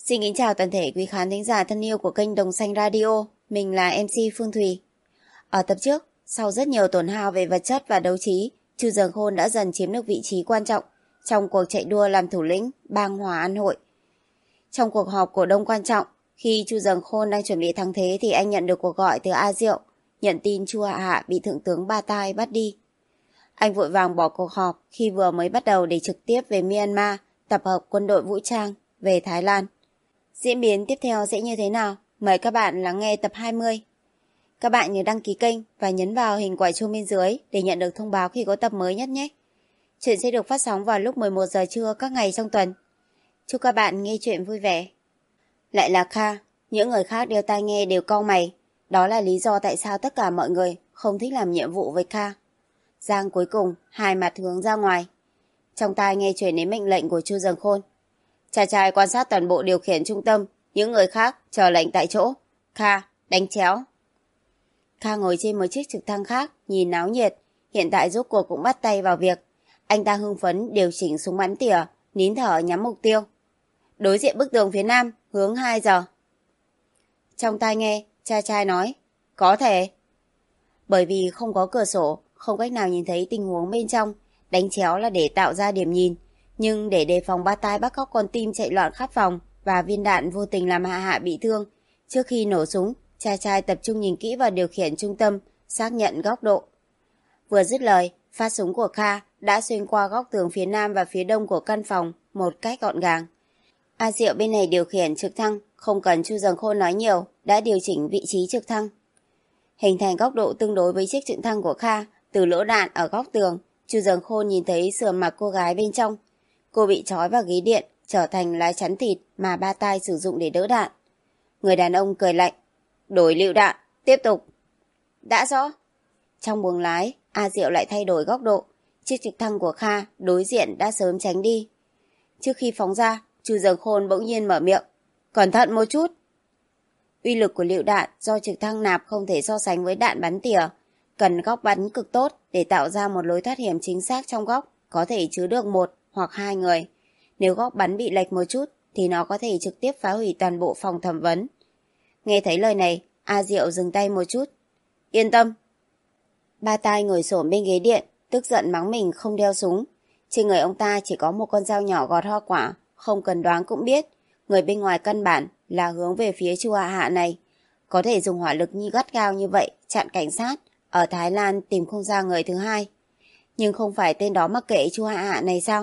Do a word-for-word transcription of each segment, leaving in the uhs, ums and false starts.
Xin kính chào toàn thể quý khán thính giả thân yêu của kênh Đồng Xanh Radio. Mình là em xê Phương Thùy. Ở tập trước, sau rất nhiều tổn hao về vật chất và đấu trí, Chu Dường Khôn đã dần chiếm được vị trí quan trọng trong cuộc chạy đua làm thủ lĩnh bang Hòa An Hội. Trong cuộc họp cổ đông quan trọng, khi Chu Dường Khôn đang chuẩn bị thắng thế thì anh nhận được cuộc gọi từ A Diệu, nhận tin Chu Hạ Hạ bị Thượng tướng Ba Tai bắt đi. Anh vội vàng bỏ cuộc họp khi vừa mới bắt đầu để trực tiếp về Myanmar tập hợp quân đội vũ trang về Thái Lan. Diễn biến tiếp theo sẽ như thế nào? Mời các bạn lắng nghe tập hai mươi. Các bạn nhớ đăng ký kênh và nhấn vào hình quả chuông bên dưới để nhận được thông báo khi có tập mới nhất nhé. Chuyện sẽ được phát sóng vào lúc mười một giờ trưa các ngày trong tuần. Chúc các bạn nghe chuyện vui vẻ. Lại là Kha, những người khác đeo tai nghe đều cau mày. Đó là lý do tại sao tất cả mọi người không thích làm nhiệm vụ với Kha. Giang cuối cùng hai mặt hướng ra ngoài. Trong tai nghe truyền đến mệnh lệnh của Chu Dường Khôn. Cha trai quan sát toàn bộ điều khiển trung tâm, những người khác chờ lệnh tại chỗ. Kha, đánh chéo. Kha ngồi trên một chiếc trực thăng khác, nhìn náo nhiệt. Hiện tại rốt cuộc cũng bắt tay vào việc. Anh ta hưng phấn điều chỉnh súng bắn tỉa, nín thở nhắm mục tiêu. Đối diện bức tường phía nam, hướng hai giờ. Trong tai nghe, cha trai nói, có thể. Bởi vì không có cửa sổ, không cách nào nhìn thấy tình huống bên trong, đánh chéo là để tạo ra điểm nhìn. Nhưng để đề phòng Ba Tai bắt cóc con tim chạy loạn khắp phòng và viên đạn vô tình làm Hạ Hạ bị thương, trước khi nổ súng, cha trai tập trung nhìn kỹ vào điều khiển trung tâm, xác nhận góc độ. Vừa dứt lời, phát súng của Kha đã xuyên qua góc tường phía nam và phía đông của căn phòng một cách gọn gàng. A Diệu bên này điều khiển trực thăng, không cần Chu Dường Khôn nói nhiều, đã điều chỉnh vị trí trực thăng. Hình thành góc độ tương đối với chiếc trực thăng của Kha, từ lỗ đạn ở góc tường, Chu Dường Khôn nhìn thấy sườn mặt cô gái bên trong. Cô bị trói vào ghế điện, trở thành lá chắn thịt mà Ba Tai sử dụng để đỡ đạn. Người đàn ông cười lạnh. Đổi lựu đạn, tiếp tục. Đã rõ. Trong buồng lái, A Diệu lại thay đổi góc độ. Chiếc trực thăng của Kha đối diện đã sớm tránh đi. Trước khi phóng ra, Chu Dường Khôn bỗng nhiên mở miệng. Cẩn thận một chút. Uy lực của lựu đạn do trực thăng nạp không thể so sánh với đạn bắn tỉa. Cần góc bắn cực tốt để tạo ra một lối thoát hiểm chính xác trong góc, có thể chứa được một hoặc hai người. Nếu góc bắn bị lệch một chút thì nó có thể trực tiếp phá hủy toàn bộ phòng thẩm vấn. Nghe thấy lời này, A Diệu dừng tay một chút. Yên tâm. Ba Tai ngồi xổm bên ghế điện, tức giận mắng mình không đeo súng. Trên người ông ta chỉ có một con dao nhỏ gọt hoa quả, không cần đoán cũng biết. Người bên ngoài căn bản là hướng về phía Chu Hạ Hạ này. Có thể dùng hỏa lực như gắt gao như vậy chặn cảnh sát, ở Thái Lan tìm không ra người thứ hai. Nhưng không phải tên đó mắc kệ Chu Hạ Hạ này sao?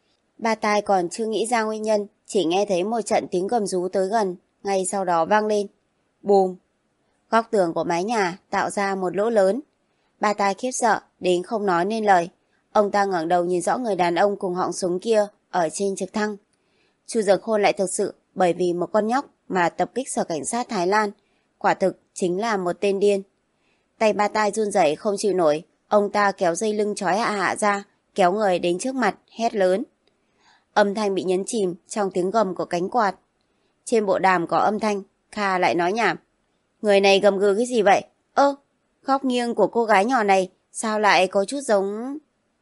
Ba Tai còn chưa nghĩ ra nguyên nhân, chỉ nghe thấy một trận tiếng gầm rú tới gần, ngay sau đó vang lên. Bùm! Góc tường của mái nhà tạo ra một lỗ lớn. Ba Tai khiếp sợ đến không nói nên lời. Ông ta ngẩng đầu nhìn rõ người đàn ông cùng họng súng kia ở trên trực thăng. Chu Dường Khôn lại thực sự bởi vì một con nhóc mà tập kích sở cảnh sát Thái Lan. Quả thực chính là một tên điên. Tay Ba Tai run rẩy không chịu nổi. Ông ta kéo dây lưng trói Hạ Hạ ra, kéo người đến trước mặt, hét lớn. Âm thanh bị nhấn chìm trong tiếng gầm của cánh quạt. Trên bộ đàm có âm thanh, Kha lại nói nhảm. Người này gầm gừ cái gì vậy? Ơ, góc nghiêng của cô gái nhỏ này sao lại có chút giống...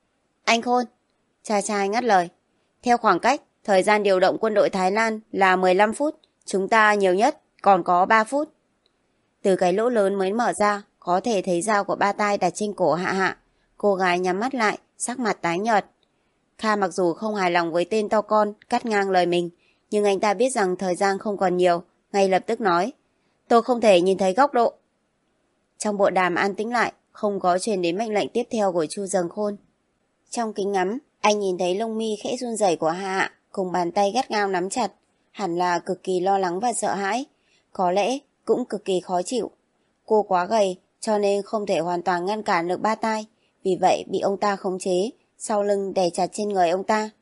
Anh Khôn. Cha trai ngắt lời. Theo khoảng cách, thời gian điều động quân đội Thái Lan là mười lăm phút. Chúng ta nhiều nhất còn có ba phút. Từ cái lỗ lớn mới mở ra, có thể thấy dao của Ba Tai đặt trên cổ Hạ Hạ. Cô gái nhắm mắt lại, sắc mặt tái nhợt. Kha mặc dù không hài lòng với tên to con cắt ngang lời mình, nhưng anh ta biết rằng thời gian không còn nhiều, ngay lập tức nói. Tôi không thể nhìn thấy góc độ. Trong bộ đàm an tĩnh lại, không có truyền đến mệnh lệnh tiếp theo của Chu Dường Khôn. Trong kính ngắm, anh nhìn thấy lông mi khẽ run rẩy của Hạ Hạ, cùng bàn tay gắt gao nắm chặt, hẳn là cực kỳ lo lắng và sợ hãi, có lẽ cũng cực kỳ khó chịu. Cô quá gầy, cho nên không thể hoàn toàn ngăn cản được Ba Tai, vì vậy bị ông ta khống chế, sau lưng đè chặt trên người ông ta.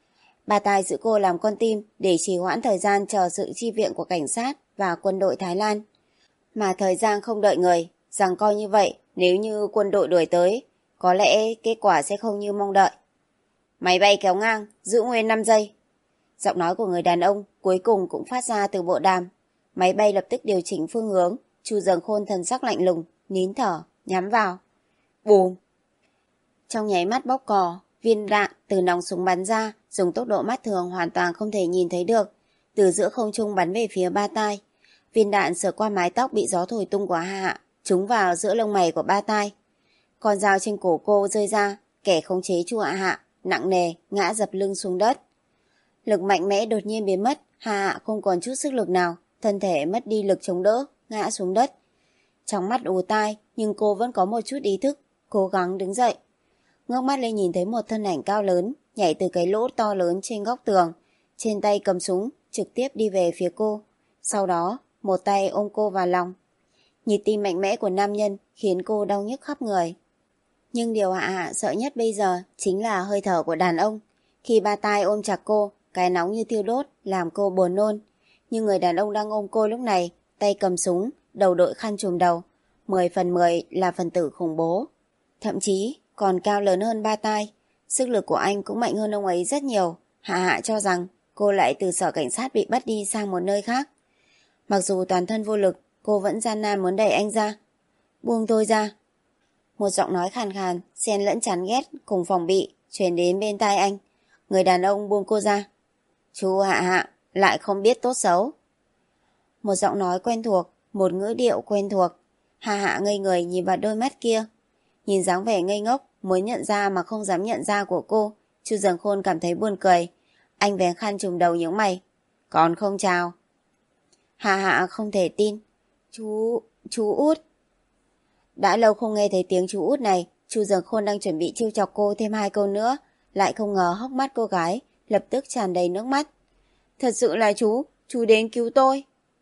Ba Tai giữ cô làm con tim để trì hoãn thời gian chờ sự chi viện của cảnh sát và quân đội Thái Lan. Mà thời gian không đợi người, rằng coi như vậy, nếu như quân đội đuổi tới, có lẽ kết quả sẽ không như mong đợi. Máy bay kéo ngang, giữ nguyên năm giây. Giọng nói của người đàn ông cuối cùng cũng phát ra từ bộ đàm. Máy bay lập tức điều chỉnh phương hướng. Chu Dường Khôn thần sắc lạnh lùng, nín thở, nhắm vào. Bùm! Trong nháy mắt bóc cò, viên đạn từ nòng súng bắn ra, dùng tốc độ mắt thường hoàn toàn không thể nhìn thấy được. từ giữa không trung bắn về phía Ba Tai. Viên đạn sượt qua mái tóc bị gió thổi tung của Hạ Hạ, trúng vào giữa lông mày của Ba Tai. Con dao trên cổ cô rơi ra, kẻ khống chế Chu Hạ Hạ nặng nề ngã dập lưng xuống đất. Lực mạnh mẽ đột nhiên biến mất, Hạ Hạ không còn chút sức lực nào, thân thể mất đi lực chống đỡ, ngã xuống đất. Trong mắt ù tai, nhưng cô vẫn có một chút ý thức, cố gắng đứng dậy. Ngước mắt lên nhìn thấy một thân ảnh cao lớn, nhảy từ cái lỗ to lớn trên góc tường, trên tay cầm súng, trực tiếp đi về phía cô. Sau đó, một tay ôm cô vào lòng. Nhịp tim mạnh mẽ của nam nhân khiến cô đau nhức khắp người. Nhưng điều Hạ Hạ sợ nhất bây giờ chính là hơi thở của đàn ông. Khi Ba Tai ôm chặt cô, cái nóng như thiêu đốt làm cô buồn nôn. Nhưng người đàn ông đang ôm cô lúc này, tay cầm súng, đầu đội khăn trùm đầu, mười phần mười là phần tử khủng bố. Thậm chí còn cao lớn hơn Ba Tai. Sức lực của anh cũng mạnh hơn ông ấy rất nhiều. Hạ Hạ cho rằng cô lại từ sở cảnh sát bị bắt đi sang một nơi khác. Mặc dù toàn thân vô lực, cô vẫn gian nan muốn đẩy anh ra. Buông tôi ra. Một giọng nói khàn khàn, xen lẫn chán ghét cùng phòng bị truyền đến bên tai anh. Người đàn ông buông cô ra. Chú Hạ Hạ lại không biết tốt xấu. Một giọng nói quen thuộc, một ngữ điệu quen thuộc. Hạ Hạ ngây người nhìn vào đôi mắt kia. Nhìn dáng vẻ ngây ngốc, muốn nhận ra mà không dám nhận ra của cô, Chu Dần Khôn cảm thấy buồn cười. Anh vén khăn trùm đầu nhướng mày. Còn không chào. Hạ Hạ không thể tin. Chú... chú Út. Đã lâu không nghe thấy tiếng chú Út này, Chu Dần Khôn đang chuẩn bị trêu chọc cô thêm hai câu nữa, lại không ngờ hốc mắt cô gái lập tức tràn đầy nước mắt. Thật sự là chú, chú đến cứu tôi.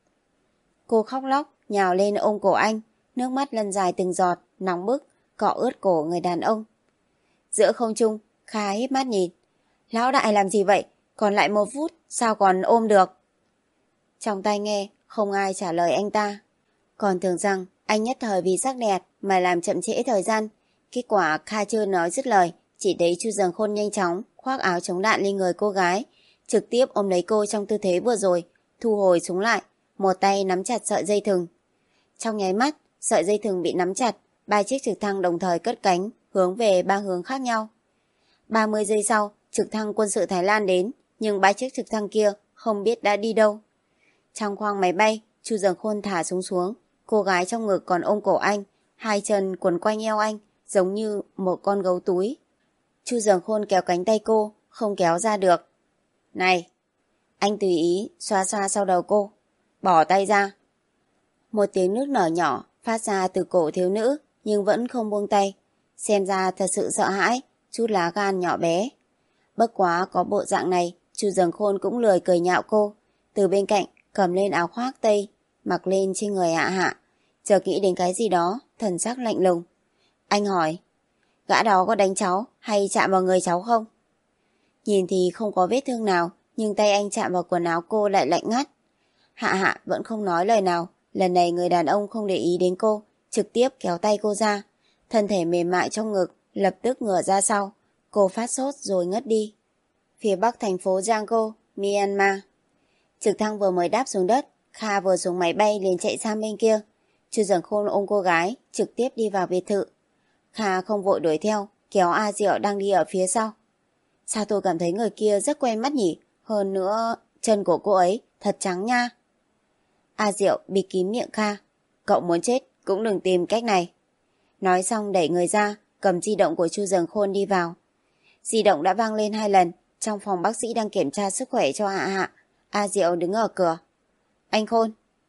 Cô khóc lóc, nhào lên ôm cổ anh, nước mắt lăn dài từng giọt, nóng bức, cọ ướt cổ người đàn ông. Giữa không trung, Kha híp mắt nhìn. Lão đại làm gì vậy? Còn lại một phút, sao còn ôm được? Trong tai nghe, không ai trả lời anh ta. Còn tưởng rằng anh nhất thời vì sắc đẹp mà làm chậm trễ thời gian. Kết quả Kha chưa nói dứt lời, chỉ thấy Chu Dần Khôn nhanh chóng khoác áo chống đạn lên người cô gái, trực tiếp ôm lấy cô trong tư thế vừa rồi, thu hồi súng lại, một tay nắm chặt sợi dây thừng. Trong nháy mắt, sợi dây thừng bị nắm chặt, ba chiếc trực thăng đồng thời cất cánh, hướng về ba hướng khác nhau. ba mươi giây sau, trực thăng quân sự Thái Lan đến, nhưng ba chiếc trực thăng kia không biết đã đi đâu. Trong khoang máy bay, Chu Dần Khôn thả súng xuống, cô gái trong ngực còn ôm cổ anh, hai chân quấn quanh eo anh, giống như một con gấu túi. Chu Dần Khôn kéo cánh tay cô, không kéo ra được. Này! Anh tùy ý, xoa xoa sau đầu cô. Bỏ tay ra. Một tiếng nước nở nhỏ phát ra từ cổ thiếu nữ, nhưng vẫn không buông tay. Xem ra thật sự sợ hãi, chút lá gan nhỏ bé. Bất quá có bộ dạng này, Chu Dần Khôn cũng lười cười nhạo cô. Từ bên cạnh, cầm lên áo khoác tây, mặc lên trên người Hạ Hạ. Chợt nghĩ đến cái gì đó, thần sắc lạnh lùng. Anh hỏi, gã đó có đánh cháu hay chạm vào người cháu không? Nhìn thì không có vết thương nào, nhưng tay anh chạm vào quần áo cô lại lạnh ngắt. Hạ Hạ vẫn không nói lời nào. Lần này người đàn ông không để ý đến cô, trực tiếp kéo tay cô ra. Thân thể mềm mại trong ngực lập tức ngửa ra sau. Cô phát sốt rồi ngất đi. Phía bắc thành phố Yangon, Myanmar. Trực thăng vừa mới đáp xuống đất, Kha vừa xuống máy bay liền chạy sang bên kia. Chu Dần Khôn ôm cô gái, trực tiếp đi vào biệt thự. Kha không vội đuổi theo, kéo A Diệu đang đi ở phía sau. Sao tôi cảm thấy người kia rất quen mắt nhỉ? Hơn nữa, chân của cô ấy thật trắng nha. A Diệu bịt kín miệng Kha. Cậu muốn chết cũng đừng tìm cách này. Nói xong đẩy người ra, cầm di động của Chu Dần Khôn đi vào. Di động đã vang lên hai lần. Trong phòng bác sĩ đang kiểm tra sức khỏe cho Hạ Hạ. A Diệu đứng ở cửa. Anh Khôn.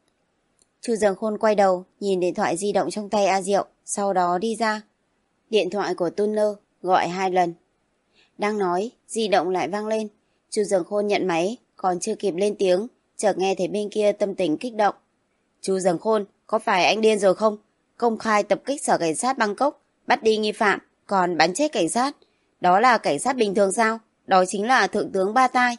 Chu Dần Khôn quay đầu, nhìn điện thoại di động trong tay A Diệu, sau đó đi ra. Điện thoại của Tuner gọi hai lần. Đang nói, di động lại vang lên. Chu Dần Khôn nhận máy, còn chưa kịp lên tiếng, chợt nghe thấy bên kia tâm tình kích động. Chu Dần Khôn, có phải anh điên rồi không? Công khai tập kích sở cảnh sát Bangkok, bắt đi nghi phạm, còn bắn chết cảnh sát. Đó là cảnh sát bình thường sao? Đó chính là Thượng tướng Ba Tai.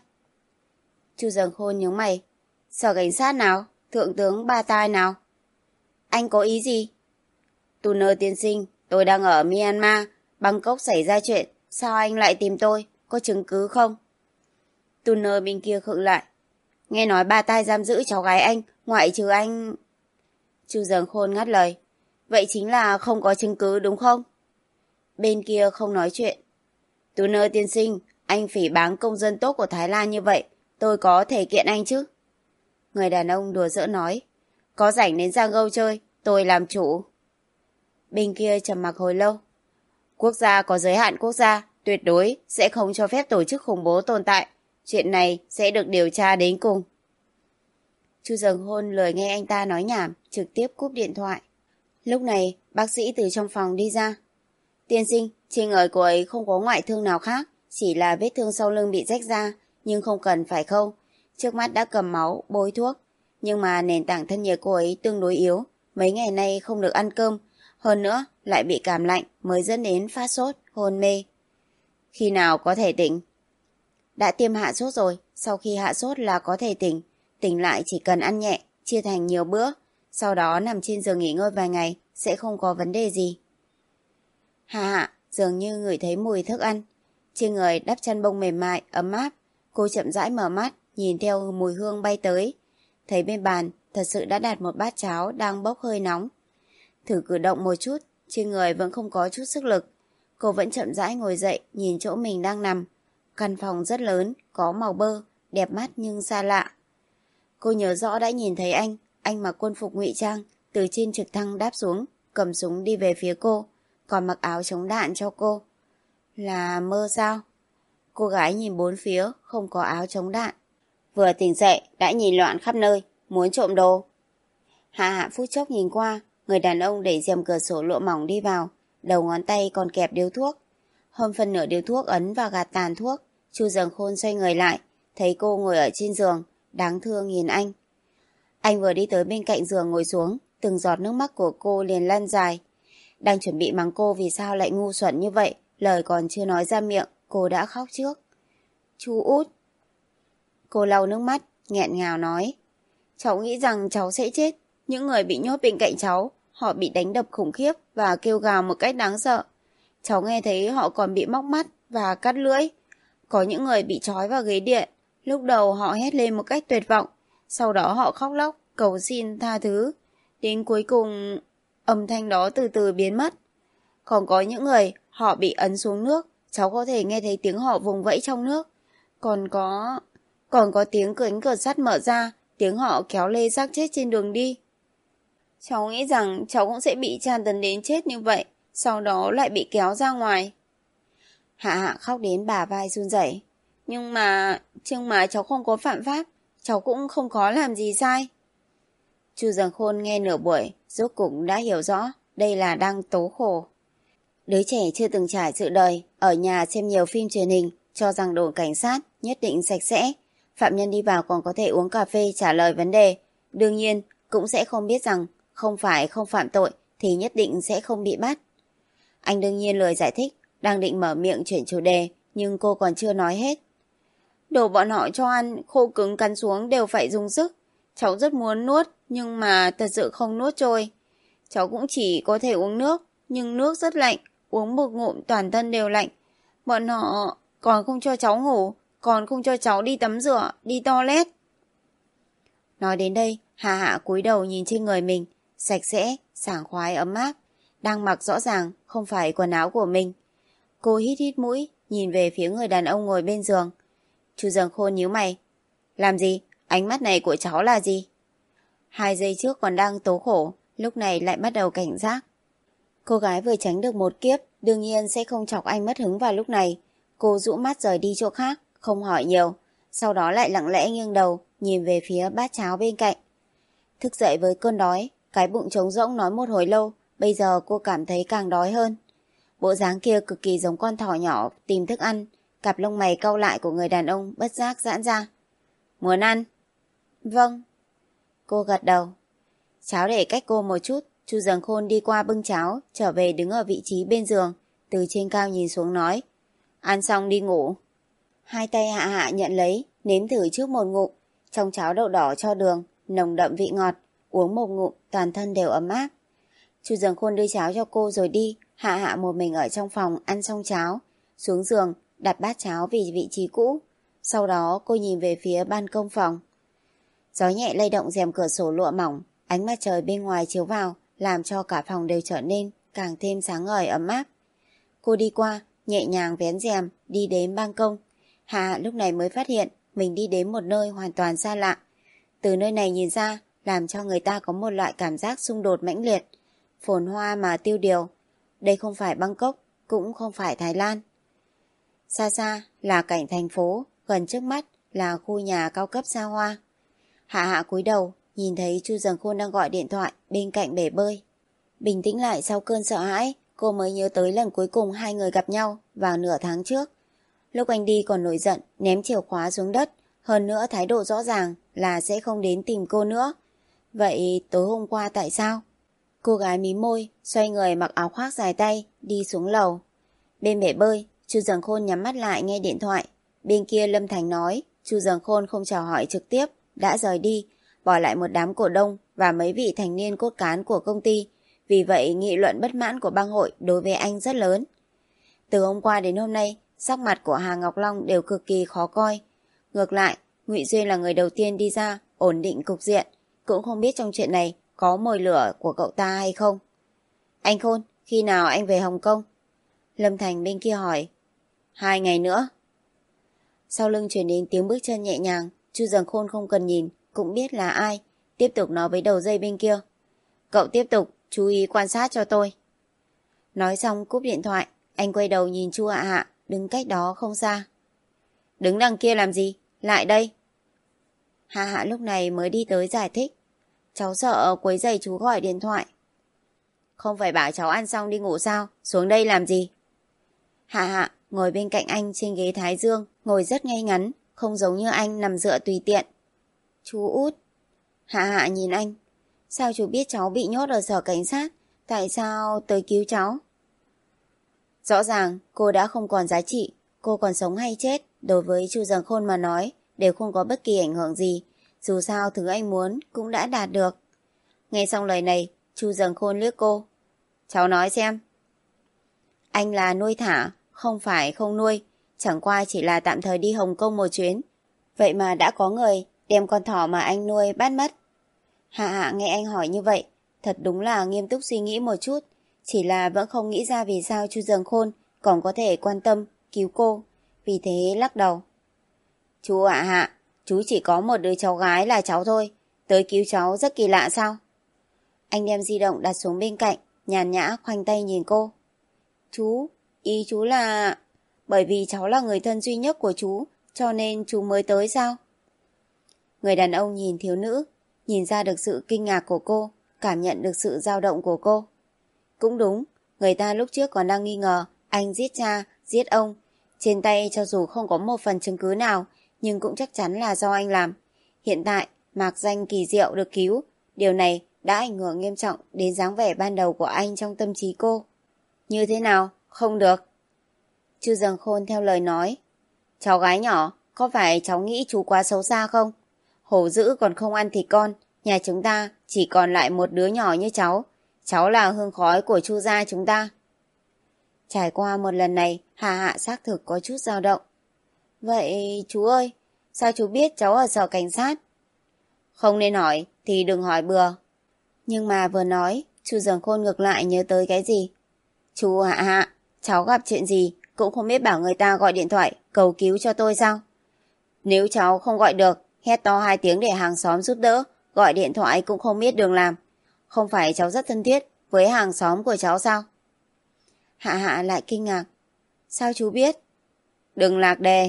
Chu Dần Khôn nhướng mày. Sở cảnh sát nào? Thượng tướng Ba Tai nào? Anh có ý gì? Tuner tiên sinh, tôi đang ở Myanmar, Bangkok xảy ra chuyện. Sao anh lại tìm tôi? Có chứng cứ không? Tuner bên kia khựng lại. Nghe nói Ba Tai giam giữ cháu gái anh, ngoại trừ anh... Chu Dần Khôn ngắt lời. Vậy chính là không có chứng cứ đúng không? Bên kia không nói chuyện. Tuner tiên sinh, anh phỉ báng công dân tốt của Thái Lan như vậy, tôi có thể kiện anh chứ? Người đàn ông đùa giỡn nói, có rảnh đến Giang Gâu chơi, tôi làm chủ. Bên kia trầm mặc hồi lâu. Quốc gia có giới hạn quốc gia, tuyệt đối sẽ không cho phép tổ chức khủng bố tồn tại. Chuyện này sẽ được điều tra đến cùng. Chu Dâng Hôn lười nghe anh ta nói nhảm, trực tiếp cúp điện thoại. Lúc này, bác sĩ từ trong phòng đi ra. Tiên sinh, trên người cô ấy không có ngoại thương nào khác, chỉ là vết thương sau lưng bị rách ra, nhưng không cần phải khâu. Trước mắt đã cầm máu, bôi thuốc. Nhưng mà nền tảng thân nhiệt cô ấy tương đối yếu, mấy ngày nay không được ăn cơm. Hơn nữa, lại bị cảm lạnh mới dẫn đến phát sốt, hôn mê. Khi nào có thể tỉnh? Đã tiêm hạ sốt rồi, sau khi hạ sốt là có thể tỉnh. Tỉnh lại chỉ cần ăn nhẹ, chia thành nhiều bữa. Sau đó nằm trên giường nghỉ ngơi vài ngày, sẽ không có vấn đề gì. Hạ hạ, dường như ngửi thấy mùi thức ăn. Trên người đắp chăn bông mềm mại, ấm áp. Cô chậm rãi mở mắt, nhìn theo mùi hương bay tới. Thấy bên bàn, thật sự đã đặt một bát cháo đang bốc hơi nóng. Thử cử động một chút, trên người vẫn không có chút sức lực. Cô vẫn chậm rãi ngồi dậy, nhìn chỗ mình đang nằm. Căn phòng rất lớn, có màu bơ, đẹp mắt nhưng xa lạ. Cô nhớ rõ đã nhìn thấy anh, anh mặc quân phục ngụy trang, từ trên trực thăng đáp xuống, cầm súng đi về phía cô, còn mặc áo chống đạn cho cô. Là mơ sao? Cô gái nhìn bốn phía, không có áo chống đạn. Vừa tỉnh dậy, đã nhìn loạn khắp nơi, muốn trộm đồ. Hạ hạ phút chốc nhìn qua, người đàn ông đẩy rèm cửa sổ lụa mỏng đi vào, đầu ngón tay còn kẹp điếu thuốc. Hơn phân nửa điếu thuốc ấn và gạt tàn thuốc. Chu Dâng Khôn xoay người lại, thấy cô ngồi ở trên giường, đáng thương nhìn anh. Anh vừa đi tới bên cạnh giường ngồi xuống, từng giọt nước mắt của cô liền lăn dài. Đang chuẩn bị mắng cô vì sao lại ngu xuẩn như vậy, lời còn chưa nói ra miệng, cô đã khóc trước. Chú út. Cô lau nước mắt, nghẹn ngào nói. Cháu nghĩ rằng cháu sẽ chết. Những người bị nhốt bên cạnh cháu, họ bị đánh đập khủng khiếp và kêu gào một cách đáng sợ. Cháu nghe thấy họ còn bị móc mắt và cắt lưỡi. Có những người bị trói vào ghế điện. Lúc đầu họ hét lên một cách tuyệt vọng. Sau đó họ khóc lóc, cầu xin tha thứ. Đến cuối cùng, âm thanh đó từ từ biến mất. Còn có những người, họ bị ấn xuống nước. Cháu có thể nghe thấy tiếng họ vùng vẫy trong nước. Còn có... Còn có tiếng cánh cửa sắt mở ra, tiếng họ kéo lê xác chết trên đường đi. Cháu nghĩ rằng cháu cũng sẽ bị tra tấn đến chết như vậy, sau đó lại bị kéo ra ngoài. Hạ hạ khóc đến bả vai run rẩy. Nhưng mà, nhưng mà cháu không có phạm pháp, cháu cũng không có làm gì sai. Chu Dâng Khôn nghe nửa buổi, rốt cục đã hiểu rõ, đây là đang tố khổ. Đứa trẻ chưa từng trải sự đời, ở nhà xem nhiều phim truyền hình, cho rằng đồn cảnh sát nhất định sạch sẽ. Phạm nhân đi vào còn có thể uống cà phê trả lời vấn đề. Đương nhiên, cũng sẽ không biết rằng không phải không phạm tội thì nhất định sẽ không bị bắt. Anh đương nhiên lười giải thích, đang định mở miệng chuyển chủ đề, nhưng cô còn chưa nói hết. Đồ bọn họ cho ăn, khô cứng cắn xuống đều phải dùng sức. Cháu rất muốn nuốt, nhưng mà thật sự không nuốt trôi. Cháu cũng chỉ có thể uống nước, nhưng nước rất lạnh, uống một ngụm toàn thân đều lạnh. Bọn họ còn không cho cháu ngủ, còn không cho cháu đi tắm rửa, đi toilet. Nói đến đây, Hà Hạ cúi đầu nhìn trên người mình, sạch sẽ, sảng khoái ấm áp, đang mặc rõ ràng không phải quần áo của mình. Cô hít hít mũi, nhìn về phía người đàn ông ngồi bên giường. Chu Dâng Khôn nhíu mày. Làm gì? Ánh mắt này của cháu là gì? Hai giây trước còn đang tố khổ, lúc này lại bắt đầu cảnh giác. Cô gái vừa tránh được một kiếp, đương nhiên sẽ không chọc anh mất hứng vào lúc này. Cô rũ mắt rời đi chỗ khác, không hỏi nhiều, sau đó lại lặng lẽ nghiêng đầu, nhìn về phía bát cháo bên cạnh. Thức dậy với cơn đói, cái bụng trống rỗng nói một hồi lâu, bây giờ cô cảm thấy càng đói hơn. Bộ dáng kia cực kỳ giống con thỏ nhỏ tìm thức ăn, cặp lông mày cau lại của người đàn ông bất giác giãn ra. Muốn ăn? Vâng. Cô gật đầu. Cháo để cách cô một chút, Chu Dâng Khôn đi qua bưng cháo, trở về đứng ở vị trí bên giường, từ trên cao nhìn xuống nói. Ăn xong đi ngủ. Hai tay Hạ Hạ nhận lấy, nếm thử trước một ngụm, trong cháo đậu đỏ cho đường, nồng đậm vị ngọt, uống một ngụm, toàn thân đều ấm áp. Chu Dâng Khôn đưa cháo cho cô rồi đi, Hạ Hạ một mình ở trong phòng ăn xong cháo, xuống giường, đặt bát cháo về vị trí cũ. Sau đó cô nhìn về phía ban công phòng. Gió nhẹ lay động rèm cửa sổ lụa mỏng, ánh mặt trời bên ngoài chiếu vào, làm cho cả phòng đều trở nên càng thêm sáng ngời ấm áp. Cô đi qua, nhẹ nhàng vén rèm, đi đến ban công. Hạ lúc này mới phát hiện mình đi đến một nơi hoàn toàn xa lạ. Từ nơi này nhìn ra, làm cho người ta có một loại cảm giác xung đột mãnh liệt. Phồn hoa mà tiêu điều. Đây không phải Bangkok, cũng không phải Thái Lan. Xa xa là cảnh thành phố, gần trước mắt là khu nhà cao cấp xa hoa. Hạ Hạ cúi đầu, nhìn thấy Chu Dần Khôn đang gọi điện thoại bên cạnh bể bơi. Bình tĩnh lại sau cơn sợ hãi, cô mới nhớ tới lần cuối cùng hai người gặp nhau vào nửa tháng trước. Lúc anh đi còn nổi giận, ném chìa khóa xuống đất, hơn nữa thái độ rõ ràng là sẽ không đến tìm cô nữa. Vậy tối hôm qua tại sao? Cô gái mím môi, xoay người mặc áo khoác dài tay, đi xuống lầu. Bên bể bơi, Chu Dần Khôn nhắm mắt lại nghe điện thoại. Bên kia Lâm Thành nói, Chu Dần Khôn không chào hỏi trực tiếp, đã rời đi, bỏ lại một đám cổ đông và mấy vị thành niên cốt cán của công ty. Vì vậy nghị luận bất mãn của bang hội đối với anh rất lớn. Từ hôm qua đến hôm nay, sắc mặt của Hà Ngọc Long đều cực kỳ khó coi. Ngược lại, Ngụy Duyên là người đầu tiên đi ra ổn định cục diện, cũng không biết trong chuyện này có mồi lửa của cậu ta hay không. Anh Khôn, khi nào anh về Hồng Kông? Lâm Thành bên kia hỏi. Hai ngày nữa. Sau lưng chuyển đến tiếng bước chân nhẹ nhàng, Chu Dần Khôn không cần nhìn cũng biết là ai, tiếp tục nói với đầu dây bên kia. Cậu tiếp tục chú ý quan sát cho tôi. Nói xong cúp điện thoại, anh quay đầu nhìn Chu Hạ Hạ đứng cách đó không xa. Đứng đằng kia làm gì? Lại đây. Hạ Hạ lúc này mới đi tới giải thích. Cháu sợ quấy rầy chú gọi điện thoại. Không phải bảo cháu ăn xong đi ngủ sao? Xuống đây làm gì? Hạ Hạ ngồi bên cạnh anh trên ghế thái dương, ngồi rất ngay ngắn, không giống như anh nằm dựa tùy tiện. Chú Út. Hạ Hạ nhìn anh. Sao chú biết cháu bị nhốt ở sở cảnh sát? Tại sao tới cứu cháu? Rõ ràng cô đã không còn giá trị. Cô còn sống hay chết, đối với Chu Dần Khôn mà nói, đều không có bất kỳ ảnh hưởng gì. Dù sao thứ anh muốn cũng đã đạt được. Nghe xong lời này, Chu Dần Khôn liếc cô. Cháu nói xem. Anh là nuôi thả, không phải không nuôi. Chẳng qua chỉ là tạm thời đi Hồng Kông một chuyến. Vậy mà đã có người đem con thỏ mà anh nuôi bắt mất. Hạ Hạ nghe anh hỏi như vậy, thật đúng là nghiêm túc suy nghĩ một chút. Chỉ là vẫn không nghĩ ra vì sao Chu Dần Khôn còn có thể quan tâm, cứu cô. Vì thế lắc đầu. Chú Hạ Hạ, chú chỉ có một đứa cháu gái là cháu thôi. Tới cứu cháu rất kỳ lạ sao? Anh đem di động đặt xuống bên cạnh, nhàn nhã khoanh tay nhìn cô. Chú, ý chú là... Bởi vì cháu là người thân duy nhất của chú, cho nên chú mới tới sao? Người đàn ông nhìn thiếu nữ, nhìn ra được sự kinh ngạc của cô, cảm nhận được sự dao động của cô. Cũng đúng, người ta lúc trước còn đang nghi ngờ anh giết cha, giết ông. Trên tay cho dù không có một phần chứng cứ nào, nhưng cũng chắc chắn là do anh làm. Hiện tại, mạc danh kỳ diệu được cứu, điều này đã ảnh hưởng nghiêm trọng đến dáng vẻ ban đầu của anh trong tâm trí cô. Như thế nào? Không được. Chu Dần Khôn theo lời nói. Cháu gái nhỏ, có phải cháu nghĩ chú quá xấu xa không? Hổ dữ còn không ăn thịt con, nhà chúng ta chỉ còn lại một đứa nhỏ như cháu. Cháu là hương khói của Chu gia chúng ta. Trải qua một lần này, Hạ Hạ xác thực có chút dao động. Vậy chú ơi, sao chú biết cháu ở sở cảnh sát? Không nên hỏi thì đừng hỏi bừa. Nhưng mà vừa nói, Chu Dần Khôn ngược lại nhớ tới cái gì. Chú Hạ Hạ, cháu gặp chuyện gì cũng không biết bảo người ta gọi điện thoại cầu cứu cho tôi sao? Nếu cháu không gọi được, hét to hai tiếng để hàng xóm giúp đỡ, gọi điện thoại cũng không biết đường làm. Không phải cháu rất thân thiết với hàng xóm của cháu sao? Hạ Hạ lại kinh ngạc. Sao chú biết? Đừng lạc đề.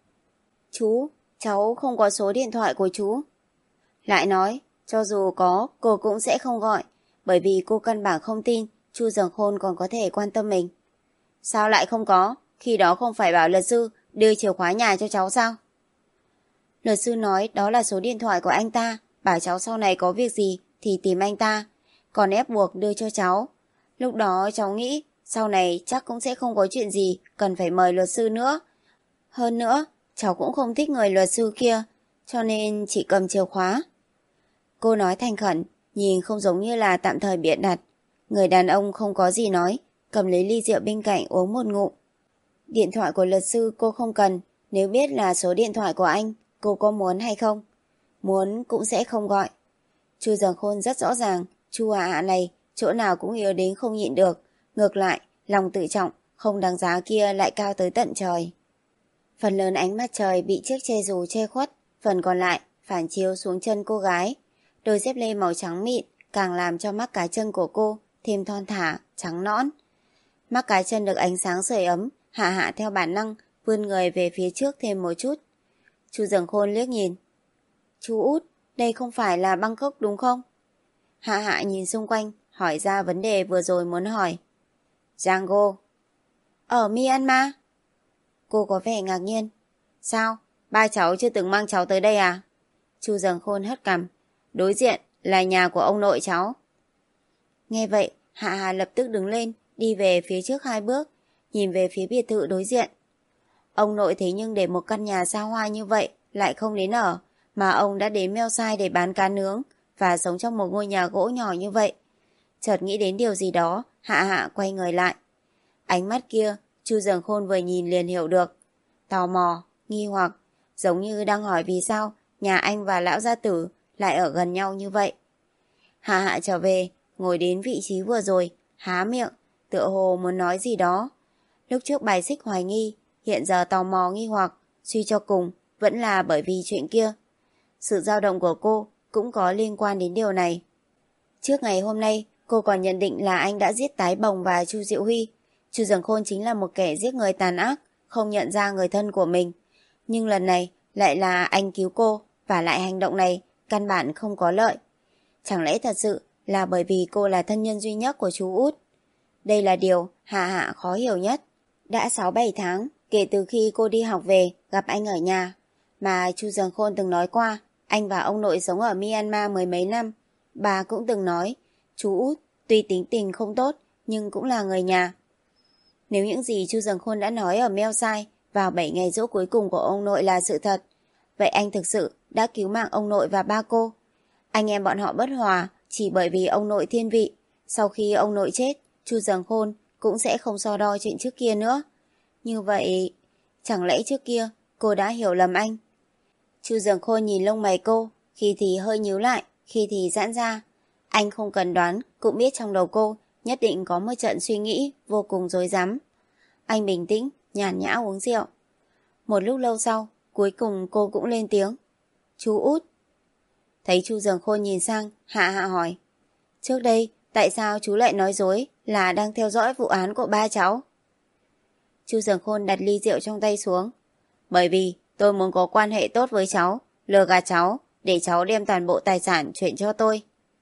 Chú, cháu không có số điện thoại của chú. Lại nói, cho dù có, cô cũng sẽ không gọi, bởi vì cô căn bản không tin Chu Dần Khôn còn có thể quan tâm mình. Sao lại không có? Khi đó không phải bảo luật sư đưa chìa khóa nhà cho cháu sao? Luật sư nói đó là số điện thoại của anh ta, bảo cháu sau này có việc gì thì tìm anh ta, còn ép buộc đưa cho cháu. Lúc đó cháu nghĩ sau này chắc cũng sẽ không có chuyện gì cần phải mời luật sư nữa. Hơn nữa, cháu cũng không thích người luật sư kia, cho nên chỉ cầm chìa khóa. Cô nói thành khẩn, nhìn không giống như là tạm thời bịa đặt. Người đàn ông không có gì nói, cầm lấy ly rượu bên cạnh uống một ngụm. Điện thoại của luật sư cô không cần, nếu biết là số điện thoại của anh, cô có muốn hay không? Muốn cũng sẽ không gọi. Chu Dần Khôn rất rõ ràng, Chu Hạ Hạ này chỗ nào cũng yếu đến không nhịn được. Ngược lại, lòng tự trọng không đáng giá kia lại cao tới tận trời. Phần lớn ánh mặt trời bị chiếc che dù che khuất, phần còn lại phản chiếu xuống chân cô gái. Đôi dép lê màu trắng mịn càng làm cho mắt cá chân của cô thêm thon thả, trắng nõn. Mắt cá chân được ánh sáng sưởi ấm, Hạ Hạ theo bản năng vươn người về phía trước thêm một chút. Chu Dường Khôn liếc nhìn. Chú út, đây không phải là Bangkok đúng không? Hạ Hạ nhìn xung quanh, hỏi ra vấn đề vừa rồi muốn hỏi. Django. Ở Myanmar? Cô có vẻ ngạc nhiên. Sao? Ba cháu chưa từng mang cháu tới đây à? Chu Dường Khôn hất cằm. Đối diện là nhà của ông nội cháu. Nghe vậy, Hạ Hạ lập tức đứng lên, đi về phía trước hai bước, nhìn về phía biệt thự đối diện. Ông nội thế nhưng để một căn nhà xa hoa như vậy lại không đến ở, mà ông đã đến Meo Sai để bán cá nướng và sống trong một ngôi nhà gỗ nhỏ như vậy. Chợt nghĩ đến điều gì đó, Hạ Hạ quay người lại. Ánh mắt kia, Chu Dường Khôn vừa nhìn liền hiểu được. Tò mò, nghi hoặc, giống như đang hỏi vì sao nhà anh và lão gia tử lại ở gần nhau như vậy. Hạ Hạ trở về, ngồi đến vị trí vừa rồi, há miệng, tựa hồ muốn nói gì đó. Lúc trước bài xích hoài nghi, hiện giờ tò mò nghi hoặc, suy cho cùng, vẫn là bởi vì chuyện kia. Sự dao động của cô cũng có liên quan đến điều này. Trước ngày hôm nay, cô còn nhận định là anh đã giết Tái Bồng và Chu Diệu Huy. Chu Dường Khôn chính là một kẻ giết người tàn ác, không nhận ra người thân của mình. Nhưng lần này lại là anh cứu cô, và lại hành động này căn bản không có lợi. Chẳng lẽ thật sự là bởi vì cô là thân nhân duy nhất của chú út? Đây là điều Hạ Hạ khó hiểu nhất. Đã sáu bảy tháng kể từ khi cô đi học về gặp anh ở nhà, mà Chu Dường Khôn từng nói qua anh và ông nội sống ở Myanmar mười mấy năm. Bà cũng từng nói chú út tuy tính tình không tốt nhưng cũng là người nhà. Nếu những gì Chu Dường Khôn đã nói ở Meo Sai vào bảy ngày giỗ cuối cùng của ông nội là sự thật, vậy anh thực sự đã cứu mạng ông nội và ba cô. Anh em bọn họ bất hòa chỉ bởi vì ông nội thiên vị. Sau khi ông nội chết, Chu Dường Khôn cũng sẽ không so đo chuyện trước kia nữa. Như vậy, chẳng lẽ trước kia cô đã hiểu lầm anh? Chu Dường Khôn nhìn lông mày cô, khi thì hơi nhíu lại, khi thì giãn ra. Anh không cần đoán, cũng biết trong đầu cô nhất định có một trận suy nghĩ vô cùng rối rắm. Anh bình tĩnh, nhàn nhã uống rượu. Một lúc lâu sau, cuối cùng cô cũng lên tiếng. Chú út. Thấy Chu Dường Khôn nhìn sang, Hạ Hạ hỏi. Trước đây, tại sao chú lại nói dối là đang theo dõi vụ án của ba cháu? Chu Dường Khôn đặt ly rượu trong tay xuống. Bởi vì tôi muốn có quan hệ tốt với cháu, lừa gạt cháu, để cháu đem toàn bộ tài sản chuyển cho tôi.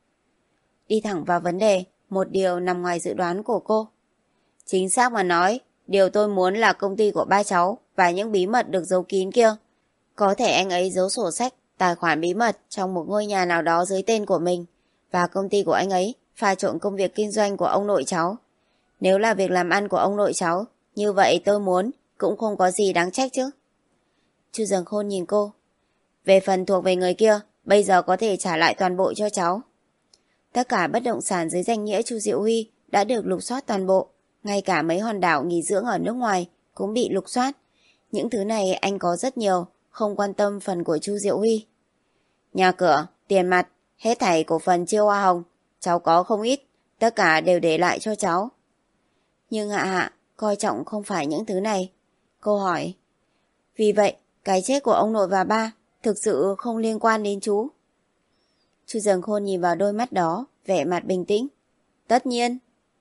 Đi thẳng vào vấn đề, một điều nằm ngoài dự đoán của cô. Chính xác mà nói, điều tôi muốn là công ty của ba cháu và những bí mật được giấu kín kia. Có thể anh ấy giấu sổ sách, tài khoản bí mật trong một ngôi nhà nào đó dưới tên của mình, và công ty của anh ấy pha trộn công việc kinh doanh của ông nội cháu. Nếu là việc làm ăn của ông nội cháu, như vậy tôi muốn cũng không có gì đáng trách chứ. Chu Dường Khôn nhìn cô. Về phần thuộc về người kia, bây giờ có thể trả lại toàn bộ cho cháu. Tất cả bất động sản dưới danh nghĩa Chu Diệu Huy đã được lục soát toàn bộ. Ngay cả mấy hòn đảo nghỉ dưỡng ở nước ngoài cũng bị lục soát. Những thứ này anh có rất nhiều, không quan tâm phần của Chu Diệu Huy. Nhà cửa, tiền mặt, hết thảy cổ phần chia hoa hồng, cháu có không ít, tất cả đều để lại cho cháu. Nhưng Hạ Hạ coi trọng không phải những thứ này. Cô hỏi. Vì vậy, cái chết của ông nội và ba thực sự không liên quan đến chú. Chu Dường Khôn nhìn vào đôi mắt đó, vẻ mặt bình tĩnh. Tất nhiên.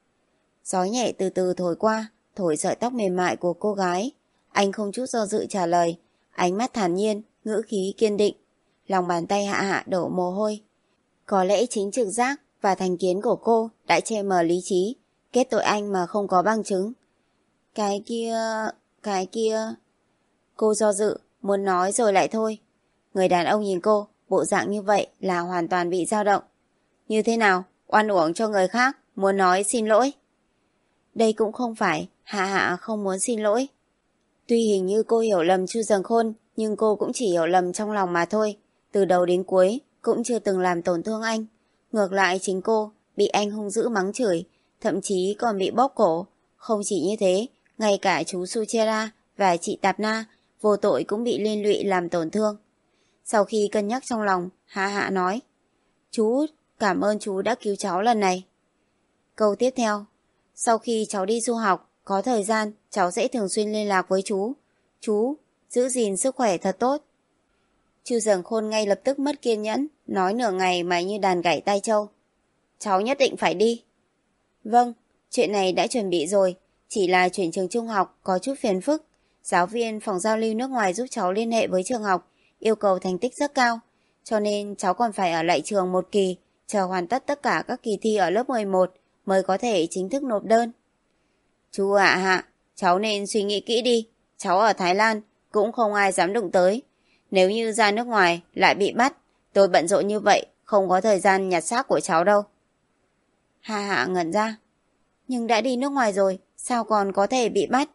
Gió nhẹ từ từ thổi qua, thổi sợi tóc mềm mại của cô gái. Anh không chút do dự trả lời, ánh mắt thản nhiên, ngữ khí kiên định. Lòng bàn tay Hạ Hạ đổ mồ hôi. Có lẽ chính trực giác và thành kiến của cô đã che mờ lý trí, kết tội anh mà không có bằng chứng. Cái kia... cái kia... Cô do dự, muốn nói rồi lại thôi. Người đàn ông nhìn cô, bộ dạng như vậy là hoàn toàn bị dao động. Như thế nào? Oan uổng cho người khác, muốn nói xin lỗi. Đây cũng không phải, Hạ Hạ không muốn xin lỗi. Tuy hình như cô hiểu lầm Chu Dường Khôn, nhưng cô cũng chỉ hiểu lầm trong lòng mà thôi. Từ đầu đến cuối, cũng chưa từng làm tổn thương anh. Ngược lại chính cô, bị anh hung dữ mắng chửi, thậm chí còn bị bóp cổ. Không chỉ như thế, ngay cả chú Suchera và chị Tạp Na, vô tội cũng bị liên lụy làm tổn thương. Sau khi cân nhắc trong lòng, Hạ Hạ nói. Chú út, cảm ơn chú đã cứu cháu lần này. Câu tiếp theo. Sau khi cháu đi du học, có thời gian, cháu sẽ thường xuyên liên lạc với chú. Chú, giữ gìn sức khỏe thật tốt. Chu Dường Khôn ngay lập tức mất kiên nhẫn, nói nửa ngày mà như đàn gảy tai trâu. Cháu nhất định phải đi. Vâng, chuyện này đã chuẩn bị rồi, chỉ là chuyển trường trung học có chút phiền phức. Giáo viên phòng giao lưu nước ngoài giúp cháu liên hệ với trường học, yêu cầu thành tích rất cao, cho nên cháu còn phải ở lại trường một kỳ, chờ hoàn tất tất cả các kỳ thi ở lớp mười một mới có thể chính thức nộp đơn. Chú ạ hạ, cháu nên suy nghĩ kỹ đi, cháu ở Thái Lan cũng không ai dám đụng tới. Nếu như ra nước ngoài lại bị bắt, tôi bận rộn như vậy, không có thời gian nhặt xác của cháu đâu. Hạ Hạ ngẩn ra. Nhưng đã đi nước ngoài rồi, sao còn có thể bị bắt?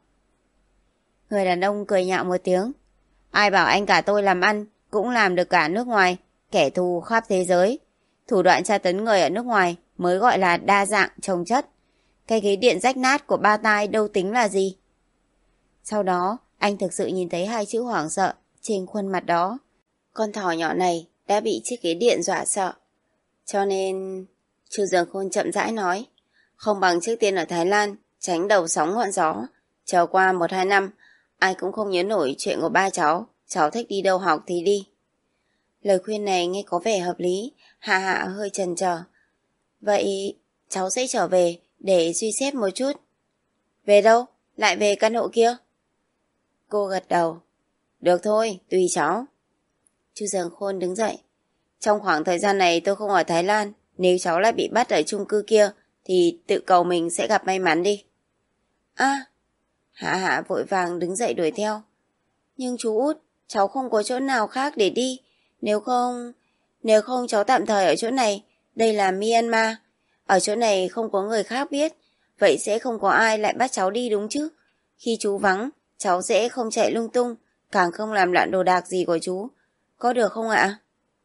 Người đàn ông cười nhạo một tiếng. Ai bảo anh cả tôi làm ăn, cũng làm được cả nước ngoài, kẻ thù khắp thế giới. Thủ đoạn tra tấn người ở nước ngoài mới gọi là đa dạng, chồng chất. Cái ghế điện rách nát của ba tai đâu tính là gì. Sau đó, anh thực sự nhìn thấy hai chữ hoảng sợ trên khuôn mặt đó. Con thỏ nhỏ này đã bị chiếc ghế điện dọa sợ. Cho nên... Chu Dường Khôn chậm rãi nói, không bằng trước tiên ở Thái Lan, tránh đầu sóng ngọn gió. Chờ qua một hai năm, ai cũng không nhớ nổi chuyện của ba cháu, cháu thích đi đâu học thì đi. Lời khuyên này nghe có vẻ hợp lý, Hạ Hạ hơi chần chờ. Vậy cháu sẽ trở về để suy xét một chút. Về đâu? Lại về căn hộ kia? Cô gật đầu. Được thôi, tùy cháu. Chu Dường Khôn đứng dậy. Trong khoảng thời gian này tôi không ở Thái Lan, nếu cháu lại bị bắt ở chung cư kia thì tự cầu mình sẽ gặp may mắn đi. À, Hạ Hạ vội vàng đứng dậy đuổi theo. Nhưng chú út, cháu không có chỗ nào khác để đi. Nếu không... Nếu không cháu tạm thời ở chỗ này. Đây là Myanmar. Ở chỗ này không có người khác biết. Vậy sẽ không có ai lại bắt cháu đi đúng chứ. Khi chú vắng, cháu sẽ không chạy lung tung, càng không làm loạn đồ đạc gì của chú. Có được không ạ?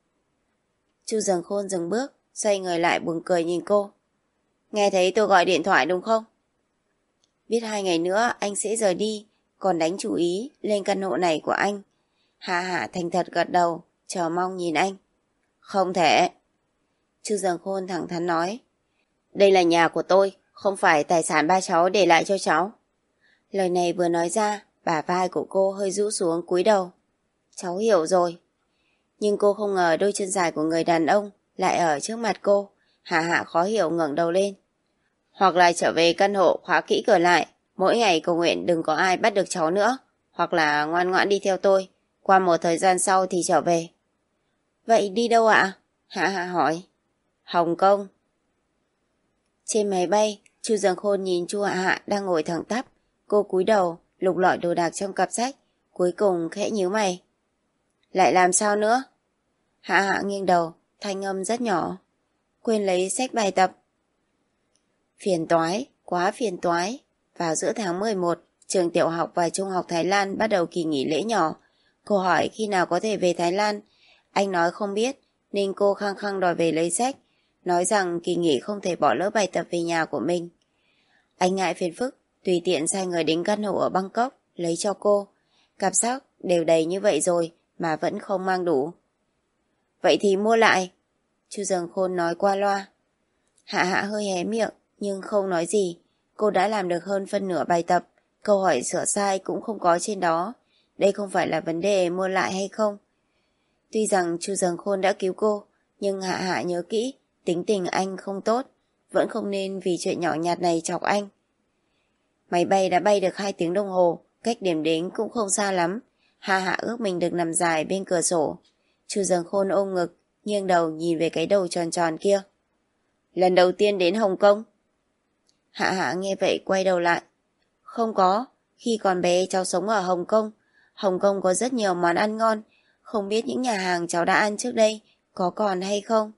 Chu Dường Khôn dừng bước, xoay người lại buồn cười nhìn cô. Nghe thấy tôi gọi điện thoại đúng không? Biết hai ngày nữa anh sẽ rời đi, còn đánh chủ ý lên căn hộ này của anh. Hạ Hạ thành thật gật đầu, chờ mong nhìn anh. Không thể. Chu Dường Khôn thẳng thắn nói. Đây là nhà của tôi, không phải tài sản ba cháu để lại cho cháu. Lời này vừa nói ra, bả vai của cô hơi rũ xuống cúi đầu. Cháu hiểu rồi. Nhưng cô không ngờ đôi chân dài của người đàn ông lại ở trước mặt cô. Hạ Hạ khó hiểu ngẩng đầu lên. Hoặc là trở về căn hộ khóa kỹ cửa lại, mỗi ngày cầu nguyện đừng có ai bắt được cháu nữa. Hoặc là ngoan ngoãn đi theo tôi, qua một thời gian sau thì trở về. Vậy đi đâu ạ? Hạ Hạ hỏi. Hồng Kông. Trên máy bay, Chu Dường Khôn nhìn Chu Hạ Hạ đang ngồi thẳng tắp. Cô cúi đầu, lục lọi đồ đạc trong cặp sách, cuối cùng khẽ nhíu mày. Lại làm sao nữa? Hạ Hạ nghiêng đầu, thanh âm rất nhỏ. Quên lấy sách bài tập. Phiền toái, quá phiền toái. Vào giữa tháng mười một, trường tiểu học và trung học Thái Lan bắt đầu kỳ nghỉ lễ nhỏ. Cô hỏi khi nào có thể về Thái Lan. Anh nói không biết, nên cô khăng khăng đòi về lấy sách, nói rằng kỳ nghỉ không thể bỏ lỡ bài tập về nhà của mình. Anh ngại phiền phức, tùy tiện sai người đến căn hộ ở Bangkok lấy cho cô. Cặp sách đều đầy như vậy rồi mà vẫn không mang đủ. Vậy thì mua lại. Chu Dường Khôn nói qua loa. Hạ Hạ hơi hé miệng nhưng không nói gì. Cô đã làm được hơn phân nửa bài tập. Câu hỏi sửa sai cũng không có trên đó. Đây không phải là vấn đề mua lại hay không. Tuy rằng Chu Dường Khôn đã cứu cô, nhưng Hạ Hạ nhớ kỹ, tính tình anh không tốt, vẫn không nên vì chuyện nhỏ nhặt này chọc anh. Máy bay đã bay được hai tiếng đồng hồ, cách điểm đến cũng không xa lắm. Hạ Hạ ước mình được nằm dài bên cửa sổ. Chu Dường Khôn ôm ngực, nghiêng đầu nhìn về cái đầu tròn tròn kia. Lần đầu tiên đến Hồng Kông. Hạ Hạ nghe vậy quay đầu lại. Không có, khi còn bé cháu sống ở Hồng Kông. Hồng Kông có rất nhiều món ăn ngon, không biết những nhà hàng cháu đã ăn trước đây có còn hay không.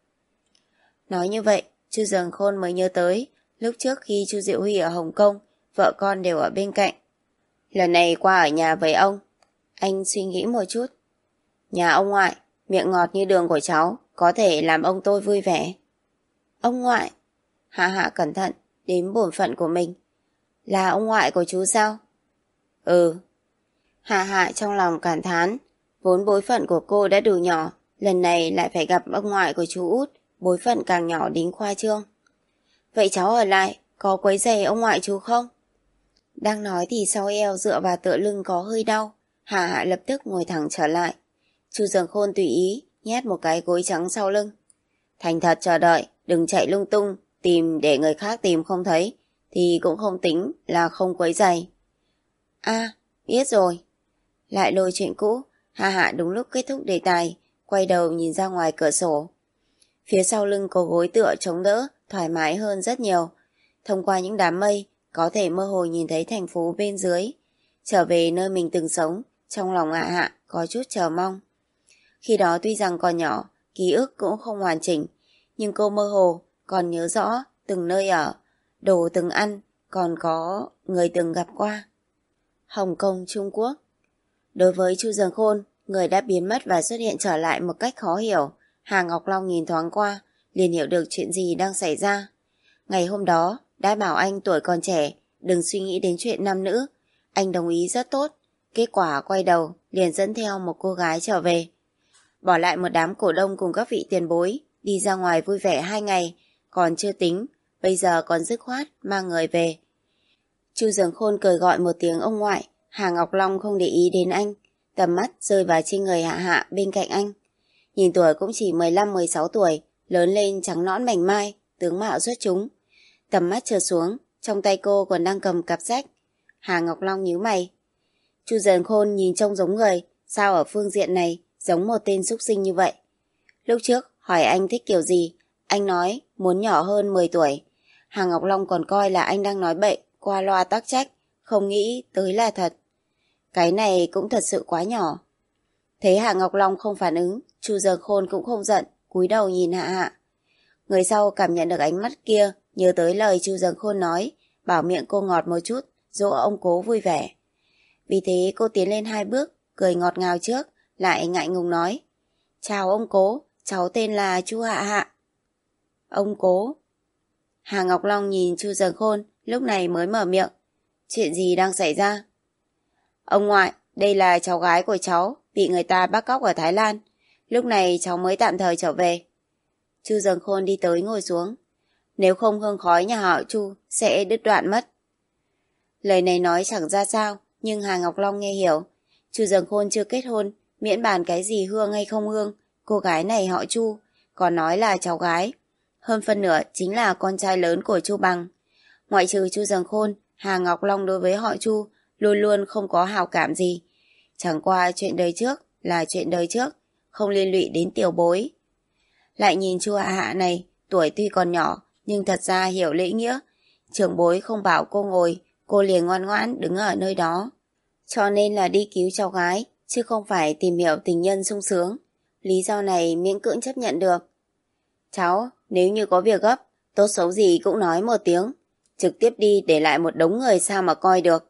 Nói như vậy, Chu Dường Khôn mới nhớ tới, lúc trước khi Chu Diệu Huy ở Hồng Kông, vợ con đều ở bên cạnh. Lần này qua ở nhà với ông, anh suy nghĩ một chút. Nhà ông ngoại, miệng ngọt như đường của cháu, có thể làm ông tôi vui vẻ. Ông ngoại? Hạ Hạ cẩn thận, đếm bổn phận của mình. Là ông ngoại của chú sao? Ừ. Hạ Hạ trong lòng cảm thán, vốn bối phận của cô đã đủ nhỏ, lần này lại phải gặp ông ngoại của chú út, bối phận càng nhỏ đến khoa trương. Vậy cháu ở lại, có quấy rầy ông ngoại chú không? Đang nói thì sau eo dựa vào tựa lưng có hơi đau, Hạ Hạ lập tức ngồi thẳng trở lại. Chu Dường Khôn tùy ý nhét một cái gối trắng sau lưng. Thành thật chờ đợi, đừng chạy lung tung, tìm để người khác tìm không thấy, thì cũng không tính là không quấy rầy. A, biết rồi. Lại lôi chuyện cũ, Hạ Hạ đúng lúc kết thúc đề tài, quay đầu nhìn ra ngoài cửa sổ. Phía sau lưng có gối tựa chống đỡ, thoải mái hơn rất nhiều. Thông qua những đám mây, có thể mơ hồ nhìn thấy thành phố bên dưới. Trở về nơi mình từng sống, trong lòng Hạ Hạ có chút chờ mong. Khi đó tuy rằng còn nhỏ, ký ức cũng không hoàn chỉnh, nhưng cô mơ hồ còn nhớ rõ từng nơi ở, đồ từng ăn, còn có người từng gặp qua. Hồng Kông, Trung Quốc. Đối với Chu Dường Khôn, người đã biến mất và xuất hiện trở lại một cách khó hiểu, Hà Ngọc Long nhìn thoáng qua, liền hiểu được chuyện gì đang xảy ra. Ngày hôm đó, đã bảo anh tuổi còn trẻ, đừng suy nghĩ đến chuyện nam nữ. Anh đồng ý rất tốt, kết quả quay đầu, liền dẫn theo một cô gái trở về. Bỏ lại một đám cổ đông cùng các vị tiền bối, đi ra ngoài vui vẻ hai ngày, còn chưa tính, bây giờ còn dứt khoát mang người về. Chu Dường Khôn cười gọi một tiếng ông ngoại, Hà Ngọc Long không để ý đến anh, tầm mắt rơi vào trên người Hạ Hạ bên cạnh anh. Nhìn tuổi cũng chỉ mười lăm mười sáu tuổi, lớn lên trắng nõn mảnh mai, tướng mạo xuất chúng. Tầm mắt trượt xuống, trong tay cô còn đang cầm cặp sách. Hà Ngọc Long nhíu mày. Chu Dường Khôn nhìn trông giống người, sao ở phương diện này giống một tên súc sinh như vậy. Lúc trước hỏi anh thích kiểu gì, anh nói muốn nhỏ hơn mười tuổi. Hà Ngọc Long còn coi là anh đang nói bậy, qua loa tắc trách, không nghĩ tới là thật. Cái này cũng thật sự quá nhỏ. Thấy Hà Ngọc Long không phản ứng, Chu Dường Khôn cũng không giận, cúi đầu nhìn Hạ Hạ. Người sau cảm nhận được ánh mắt kia, nhớ tới lời Chu Dường Khôn nói, bảo miệng cô ngọt một chút, dỗ ông cố vui vẻ. Vì thế cô tiến lên hai bước, cười ngọt ngào trước, lại ngại ngùng nói. Chào ông cố, cháu tên là Chu Hạ Hạ. Ông cố. Hà Ngọc Long nhìn Chu Dường Khôn, lúc này mới mở miệng. Chuyện gì đang xảy ra? Ông ngoại, đây là cháu gái của cháu, bị người ta bắt cóc ở Thái Lan. Lúc này cháu mới tạm thời trở về. Chu Dường Khôn đi tới ngồi xuống. Nếu không hương khói nhà họ Chu sẽ đứt đoạn mất. Lời này nói chẳng ra sao, nhưng Hà Ngọc Long nghe hiểu. Chu Dường Khôn chưa kết hôn, miễn bàn cái gì hương hay không hương, cô gái này họ Chu, còn nói là cháu gái. Hơn phân nửa chính là con trai lớn của Chu Bằng. Ngoại trừ Chu Dường Khôn, Hà Ngọc Long đối với họ Chu luôn luôn không có hào cảm gì. Chẳng qua chuyện đời trước là chuyện đời trước, không liên lụy đến tiểu bối. Lại nhìn Chu Hạ Hạ này, tuổi tuy còn nhỏ, nhưng thật ra hiểu lễ nghĩa. Trưởng bối không bảo cô ngồi, cô liền ngoan ngoãn đứng ở nơi đó. Cho nên là đi cứu cháu gái, chứ không phải tìm hiểu tình nhân sung sướng. Lý do này miễn cưỡng chấp nhận được. Cháu, nếu như có việc gấp, tốt xấu gì cũng nói một tiếng. Trực tiếp đi để lại một đống người sao mà coi được.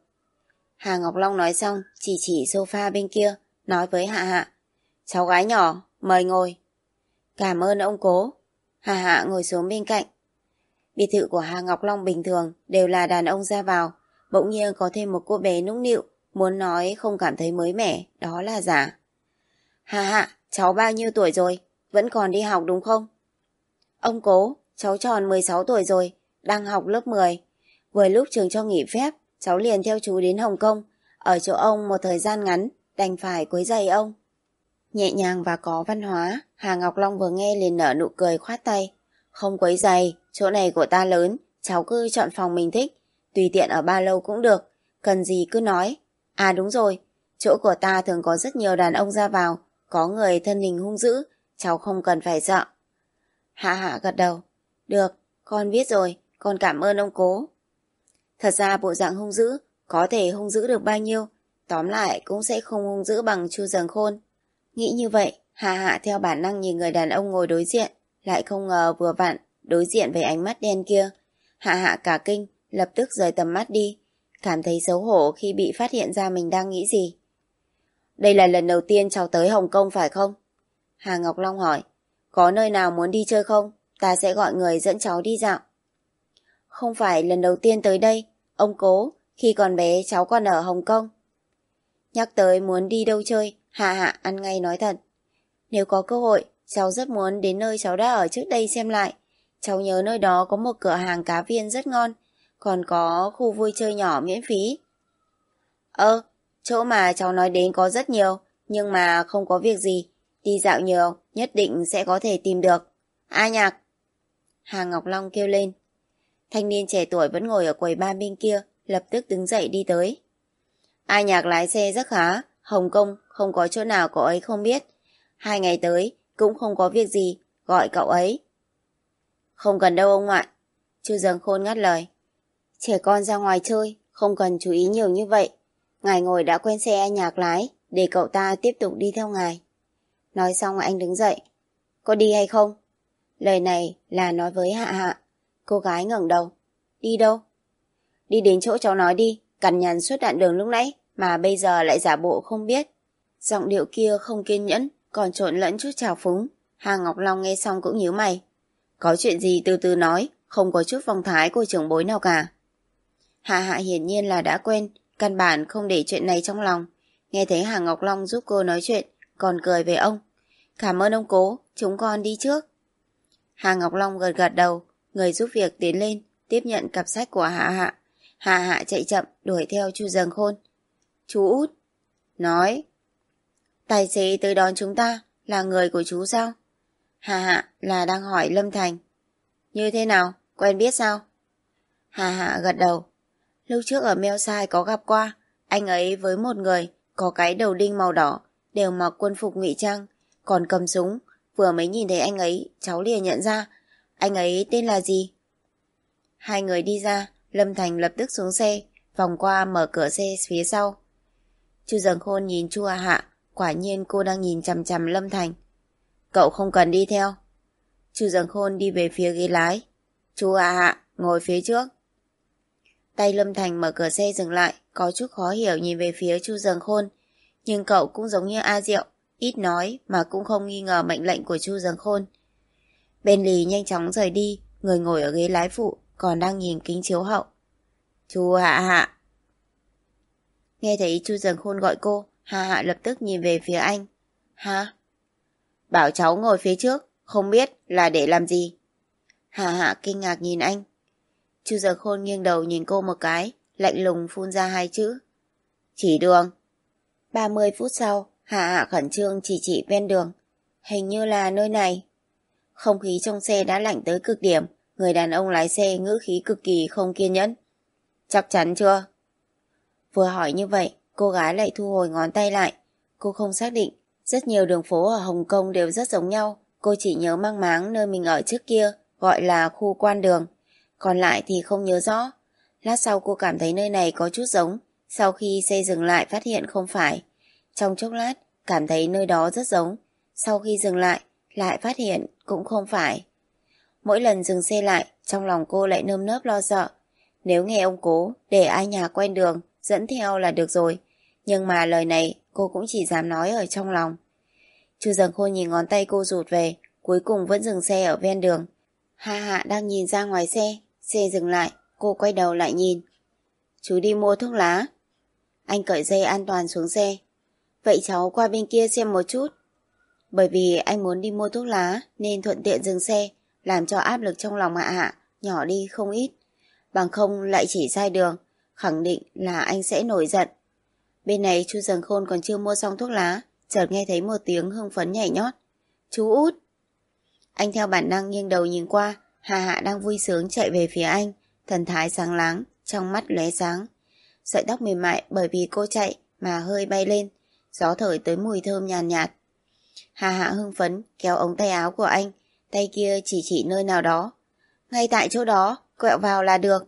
Hà Ngọc Long nói xong, chỉ chỉ sofa bên kia, nói với Hạ Hạ. Cháu gái nhỏ, mời ngồi. Cảm ơn ông cố. Hạ Hạ ngồi xuống bên cạnh. Biệt thự của Hà Ngọc Long bình thường đều là đàn ông ra vào. Bỗng nhiên có thêm một cô bé nũng nịu, muốn nói không cảm thấy mới mẻ, đó là giả. Hạ Hạ, cháu bao nhiêu tuổi rồi? Vẫn còn đi học đúng không? Ông cố, cháu tròn mười sáu tuổi rồi, đang học lớp mười. Vừa lúc trường cho nghỉ phép, cháu liền theo chú đến Hồng Kông, ở chỗ ông một thời gian ngắn, đành phải quấy rầy ông. Nhẹ nhàng và có văn hóa, Hà Ngọc Long vừa nghe liền nở nụ cười khoát tay. Không quấy rầy, chỗ này của ta lớn, cháu cứ chọn phòng mình thích, tùy tiện ở bao lâu cũng được, cần gì cứ nói. À đúng rồi, chỗ của ta thường có rất nhiều đàn ông ra vào, có người thân hình hung dữ, cháu không cần phải sợ. Hạ Hạ gật đầu. Được, con biết rồi, con cảm ơn ông cố. Thật ra bộ dạng hung dữ, có thể hung dữ được bao nhiêu, tóm lại cũng sẽ không hung dữ bằng Chu Dường Khôn. Nghĩ như vậy, Hạ Hạ theo bản năng nhìn người đàn ông ngồi đối diện, lại không ngờ vừa vặn, đối diện với ánh mắt đen kia. Hạ Hạ cả kinh, lập tức rời tầm mắt đi, cảm thấy xấu hổ khi bị phát hiện ra mình đang nghĩ gì. Đây là lần đầu tiên cháu tới Hồng Kông phải không? Hà Ngọc Long hỏi. Có nơi nào muốn đi chơi không? Ta sẽ gọi người dẫn cháu đi dạo. Không phải lần đầu tiên tới đây, ông cố, khi còn bé cháu còn ở Hồng Kông. Nhắc tới muốn đi đâu chơi, Hạ Hạ ăn ngay nói thật. Nếu có cơ hội, cháu rất muốn đến nơi cháu đã ở trước đây xem lại. Cháu nhớ nơi đó có một cửa hàng cá viên rất ngon, còn có khu vui chơi nhỏ miễn phí. Ơ, chỗ mà cháu nói đến có rất nhiều, nhưng mà không có việc gì, Đi dạo nhiều, nhất định sẽ có thể tìm được. A Nhạc! Hà Ngọc Long kêu lên. Thanh niên trẻ tuổi vẫn ngồi ở quầy ba bên kia, lập tức đứng dậy đi tới. A Nhạc lái xe rất khá, Hồng Kông không có chỗ nào cậu ấy không biết. Hai ngày tới cũng không có việc gì, gọi cậu ấy. Không cần đâu ông ngoại. Chu Dâng Khôn ngắt lời. Trẻ con ra ngoài chơi, không cần chú ý nhiều như vậy. Ngài ngồi đã quen xe A Nhạc lái, để cậu ta tiếp tục đi theo ngài. Nói xong anh đứng dậy. Có đi hay không? Lời này là nói với Hạ Hạ. Cô gái ngẩng đầu. Đi đâu? Đi đến chỗ cháu nói đi, cằn nhằn suốt đoạn đường lúc nãy mà bây giờ lại giả bộ không biết. Giọng điệu kia không kiên nhẫn, còn trộn lẫn chút trào phúng. Hà Ngọc Long nghe xong cũng nhíu mày. Có chuyện gì từ từ nói, không có chút phong thái của trưởng bối nào cả. Hạ Hạ hiển nhiên là đã quên, căn bản không để chuyện này trong lòng. Nghe thấy Hà Ngọc Long giúp cô nói chuyện, còn cười với ông. Cảm ơn ông cố, chúng con đi trước. Hà Ngọc Long gật gật đầu, người giúp việc tiến lên, tiếp nhận cặp sách của Hạ Hạ. Hạ Hạ chạy chậm, đuổi theo Chu Dâng Khôn. Chú Út. Nói. Tài xế tới đón chúng ta, là người của chú sao? Hạ Hạ là đang hỏi Lâm Thành. Như thế nào, quen biết sao? Hạ Hạ gật đầu. Lúc trước ở Mel Sai có gặp qua, anh ấy với một người có cái đầu đinh màu đỏ, đều mặc quân phục ngụy trang, còn cầm súng. Vừa mới nhìn thấy anh ấy, cháu liền nhận ra. Anh ấy tên là gì? Hai người đi ra, Lâm Thành lập tức xuống xe, vòng qua mở cửa xe phía sau. Chu Dâng Khôn nhìn Chu Hạ Hạ, quả nhiên cô đang nhìn chằm chằm Lâm Thành. Cậu không cần đi theo. Chu Dâng Khôn đi về phía ghế lái. Chu Hạ Hạ, ngồi phía trước. Tay Lâm Thành mở cửa xe dừng lại, có chút khó hiểu nhìn về phía Chu Dâng Khôn. Nhưng cậu cũng giống như A Diệu, ít nói mà cũng không nghi ngờ mệnh lệnh của Chu Dâng Khôn. Bentley nhanh chóng rời đi, người ngồi ở ghế lái phụ còn đang nhìn kính chiếu hậu. Chu Hạ Hạ. Nghe thấy Chu Dâng Khôn gọi cô, Hạ Hạ lập tức nhìn về phía anh. Hả? Bảo cháu ngồi phía trước, không biết là để làm gì? Hạ Hạ kinh ngạc nhìn anh. Chu Dâng Khôn nghiêng đầu nhìn cô một cái, lạnh lùng phun ra hai chữ. Chỉ đường. ba mươi phút sau, Hạ Hạ khẩn trương chỉ chỉ ven đường. Hình như là nơi này. Không khí trong xe đã lạnh tới cực điểm, người đàn ông lái xe ngữ khí cực kỳ không kiên nhẫn. Chắc chắn chưa? Vừa hỏi như vậy, cô gái lại thu hồi ngón tay lại. Cô không xác định, rất nhiều đường phố ở Hồng Kông đều rất giống nhau. Cô chỉ nhớ mang máng nơi mình ở trước kia, gọi là khu quan đường. Còn lại thì không nhớ rõ. Lát sau cô cảm thấy nơi này có chút giống. Sau khi xe dừng lại phát hiện không phải. Trong chốc lát, cảm thấy nơi đó rất giống. Sau khi dừng lại, lại phát hiện cũng không phải. Mỗi lần dừng xe lại, trong lòng cô lại nơm nớp lo sợ. Nếu nghe ông cố, để ai nhà quen đường, dẫn theo là được rồi. Nhưng mà lời này cô cũng chỉ dám nói ở trong lòng. Chu Dâng Khôn nhìn ngón tay cô rụt về, cuối cùng vẫn dừng xe ở ven đường. Hạ Hạ đang nhìn ra ngoài xe, xe dừng lại, cô quay đầu lại nhìn. Chú đi mua thuốc lá. Anh cởi dây an toàn xuống xe. Vậy cháu qua bên kia xem một chút. Bởi vì anh muốn đi mua thuốc lá nên thuận tiện dừng xe, làm cho áp lực trong lòng Hạ Hạ nhỏ đi không ít. Bằng không lại chỉ sai đường, khẳng định là anh sẽ nổi giận. Bên này Chu Dâng Khôn còn chưa mua xong thuốc lá, chợt nghe thấy một tiếng hưng phấn nhảy nhót. Chú Út. Anh theo bản năng nghiêng đầu nhìn qua, Hạ Hạ đang vui sướng chạy về phía anh, thần thái sáng láng, trong mắt lóe sáng. Sợi tóc mềm mại bởi vì cô chạy mà hơi bay lên, gió thổi tới mùi thơm nhàn nhạt, nhạt. Hạ Hạ hưng phấn kéo ống tay áo của anh, tay kia chỉ chỉ nơi nào đó. Ngay tại chỗ đó, quẹo vào là được.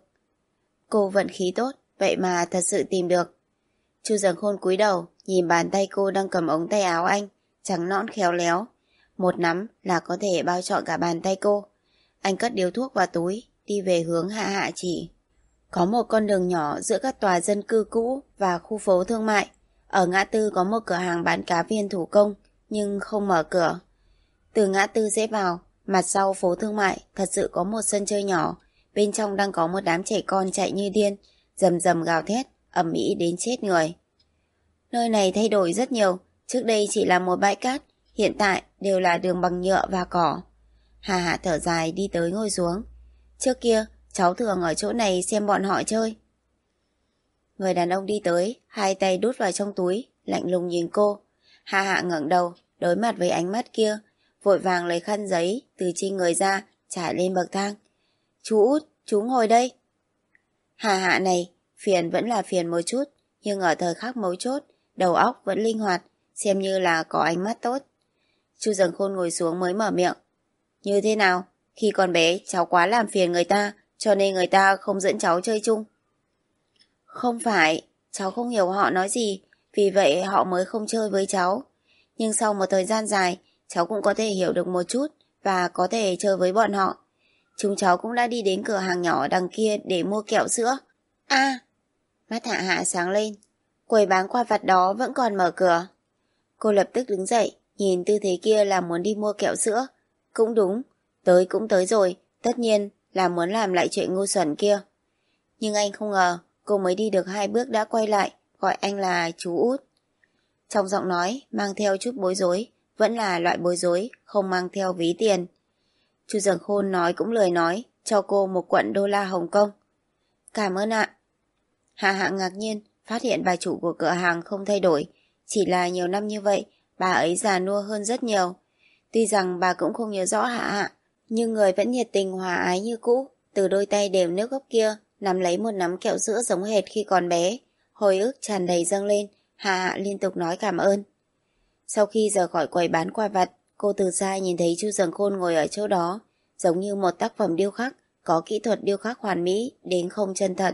Cô vận khí tốt, vậy mà thật sự tìm được. Chu Dâng Khôn cúi đầu, nhìn bàn tay cô đang cầm ống tay áo anh, trắng nõn khéo léo. Một nắm là có thể bao trọn cả bàn tay cô. Anh cất điếu thuốc vào túi, đi về hướng Hạ Hạ chỉ. Có một con đường nhỏ giữa các tòa dân cư cũ và khu phố thương mại. Ở ngã tư có một cửa hàng bán cá viên thủ công, nhưng không mở cửa. Từ ngã tư dễ vào, mặt sau phố thương mại thật sự có một sân chơi nhỏ. Bên trong đang có một đám trẻ con chạy như điên, rầm rầm gào thét, ầm ĩ đến chết người. Nơi này thay đổi rất nhiều, trước đây chỉ là một bãi cát, hiện tại đều là đường bằng nhựa và cỏ. Hà Hạ thở dài đi tới ngồi xuống. Trước kia, cháu thường ở chỗ này xem bọn họ chơi. Người đàn ông đi tới, hai tay đút vào trong túi, lạnh lùng nhìn cô. Hà Hạ ngẩng đầu, đối mặt với ánh mắt kia, vội vàng lấy khăn giấy từ trên người ra, trải lên bậc thang. Chú út, chú ngồi đây. Hà Hạ này, phiền vẫn là phiền một chút, nhưng ở thời khắc mấu chốt, đầu óc vẫn linh hoạt, xem như là có ánh mắt tốt. Chu Dần Khôn ngồi xuống mới mở miệng. Như thế nào? Khi còn bé, cháu quá làm phiền người ta, cho nên người ta không dẫn cháu chơi chung. Không phải, cháu không hiểu họ nói gì, vì vậy họ mới không chơi với cháu. Nhưng sau một thời gian dài, cháu cũng có thể hiểu được một chút và có thể chơi với bọn họ. Chúng cháu cũng đã đi đến cửa hàng nhỏ đằng kia để mua kẹo sữa. À, mắt Hạ Hạ sáng lên, quầy bán quà vặt đó vẫn còn mở cửa. Cô lập tức đứng dậy, nhìn tư thế kia là muốn đi mua kẹo sữa. Cũng đúng, tới cũng tới rồi, tất nhiên là muốn làm lại chuyện ngu xuẩn kia. Nhưng anh không ngờ, cô mới đi được hai bước đã quay lại, gọi anh là chú út. Trong giọng nói mang theo chút bối rối, vẫn là loại bối rối, không mang theo ví tiền. Chu Dần Khôn nói cũng lười nói, cho cô một quận đô la Hồng Kông. Cảm ơn ạ. Hạ Hạ ngạc nhiên, phát hiện bà chủ của cửa hàng không thay đổi, chỉ là nhiều năm như vậy, bà ấy già nua hơn rất nhiều. Tuy rằng bà cũng không nhớ rõ Hạ Hạ, nhưng người vẫn nhiệt tình hòa ái như cũ, từ đôi tay đều nước gốc kia, nắm lấy một nắm kẹo sữa giống hệt khi còn bé. Hồi ức tràn đầy dâng lên, Hạ Hạ liên tục nói cảm ơn. Sau khi rời khỏi quầy bán quà vặt, cô từ xa nhìn thấy Chu Dần Khôn ngồi ở chỗ đó, giống như một tác phẩm điêu khắc, có kỹ thuật điêu khắc hoàn mỹ đến không chân thật.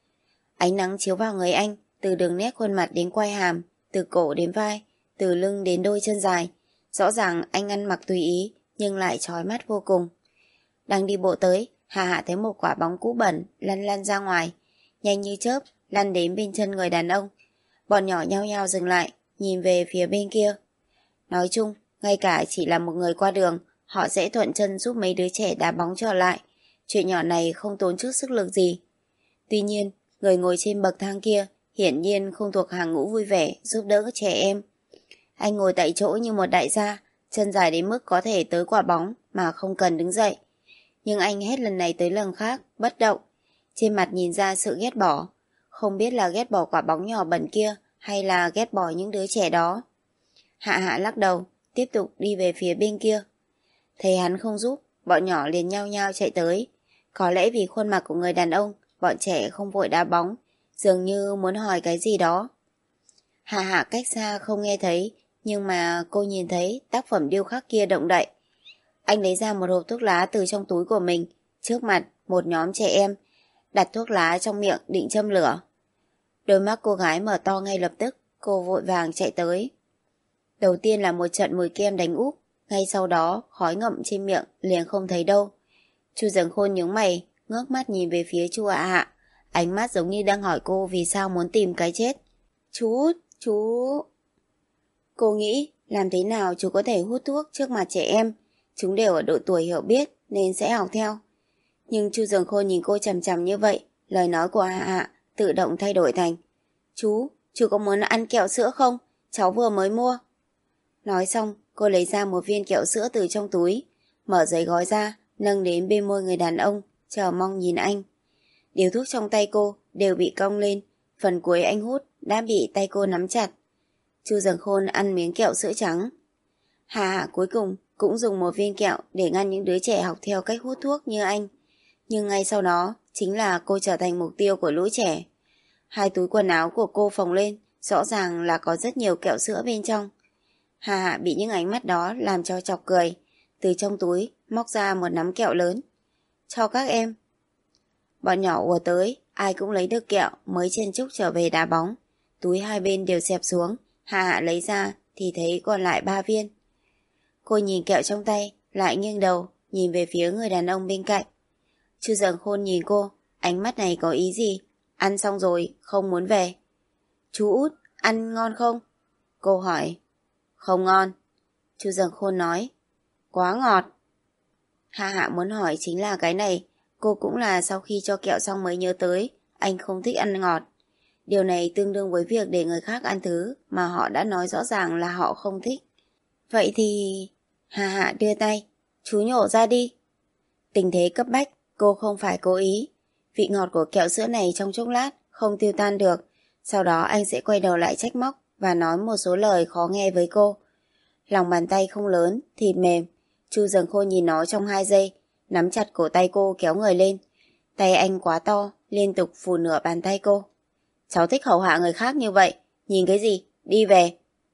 Ánh nắng chiếu vào người anh, từ đường nét khuôn mặt đến quai hàm, từ cổ đến vai, từ lưng đến đôi chân dài. Rõ ràng anh ăn mặc tùy ý, nhưng lại chói mắt vô cùng. Đang đi bộ tới, Hà Hạ thấy một quả bóng cũ bẩn lăn lăn ra ngoài, nhanh như chớp lăn đến bên chân người đàn ông. Bọn nhỏ nhao nhao dừng lại, nhìn về phía bên kia. Nói chung, ngay cả chỉ là một người qua đường, họ sẽ thuận chân giúp mấy đứa trẻ đá bóng trở lại. Chuyện nhỏ này không tốn chút sức lực gì. Tuy nhiên, người ngồi trên bậc thang kia hiển nhiên không thuộc hàng ngũ vui vẻ giúp đỡ trẻ em. Anh ngồi tại chỗ như một đại gia, chân dài đến mức có thể tới quả bóng mà không cần đứng dậy. Nhưng anh hết lần này tới lần khác, bất động. Trên mặt nhìn ra sự ghét bỏ. Không biết là ghét bỏ quả bóng nhỏ bẩn kia hay là ghét bỏ những đứa trẻ đó. Hạ Hạ lắc đầu, tiếp tục đi về phía bên kia. Thấy hắn không giúp, bọn nhỏ liền nhao nhao chạy tới. Có lẽ vì khuôn mặt của người đàn ông, bọn trẻ không vội đá bóng, dường như muốn hỏi cái gì đó. Hạ Hạ cách xa không nghe thấy, nhưng mà cô nhìn thấy tác phẩm điêu khắc kia động đậy. Anh lấy ra một hộp thuốc lá từ trong túi của mình, trước mặt một nhóm trẻ em, đặt thuốc lá trong miệng định châm lửa. Đôi mắt cô gái mở to ngay lập tức, cô vội vàng chạy tới. Đầu tiên là một trận mùi kem đánh úp, ngay sau đó khói ngậm trên miệng liền không thấy đâu. Chu Dần Khôn nhướng mày, ngước mắt nhìn về phía Chu Hạ Hạ, ánh mắt giống như đang hỏi cô vì sao muốn tìm cái chết. Chú út, chú... Cô nghĩ làm thế nào chú có thể hút thuốc trước mặt trẻ em, chúng đều ở độ tuổi hiểu biết nên sẽ học theo. Nhưng Chu Dần Khôn nhìn cô chằm chằm như vậy, lời nói của Hạ Hạ tự động thay đổi thành: Chú, chú có muốn ăn kẹo sữa không? Cháu vừa mới mua. Nói xong, cô lấy ra một viên kẹo sữa từ trong túi, mở giấy gói ra, nâng đến bên môi người đàn ông, chờ mong nhìn anh. Điếu thuốc trong tay cô đều bị cong lên, phần cuối anh hút đã bị tay cô nắm chặt. Chu Dần Khôn ăn miếng kẹo sữa trắng. Hà Hạ cuối cùng cũng dùng một viên kẹo để ngăn những đứa trẻ học theo cách hút thuốc như anh. Nhưng ngay sau đó, chính là cô trở thành mục tiêu của lũ trẻ. Hai túi quần áo của cô phồng lên, rõ ràng là có rất nhiều kẹo sữa bên trong. Hà Hạ bị những ánh mắt đó làm cho chọc cười, từ trong túi móc ra một nắm kẹo lớn. Cho các em. Bọn nhỏ ùa tới, ai cũng lấy được kẹo mới chen chúc trở về đá bóng. Túi hai bên đều xẹp xuống, Hà Hạ lấy ra thì thấy còn lại ba viên. Cô nhìn kẹo trong tay, lại nghiêng đầu, nhìn về phía người đàn ông bên cạnh. Chu Dần Khôn nhìn cô, ánh mắt này có ý gì? Ăn xong rồi, không muốn về. Chú út, ăn ngon không? Cô hỏi. Không ngon. Chu Dần Khôn nói. Quá ngọt. Hạ Hạ muốn hỏi chính là cái này. Cô cũng là sau khi cho kẹo xong mới nhớ tới, anh không thích ăn ngọt. Điều này tương đương với việc để người khác ăn thứ mà họ đã nói rõ ràng là họ không thích. Vậy thì... Hạ Hạ đưa tay. Chú nhổ ra đi. Tình thế cấp bách, cô không phải cố ý. Vị ngọt của kẹo sữa này trong chốc lát không tiêu tan được. Sau đó anh sẽ quay đầu lại trách móc và nói một số lời khó nghe với cô. Lòng bàn tay không lớn, thịt mềm. Chu Dần Khôn nhìn nó trong hai giây, nắm chặt cổ tay cô kéo người lên. Tay anh quá to, liên tục phủ nửa bàn tay cô. Cháu thích hầu hạ người khác như vậy, nhìn cái gì, đi về.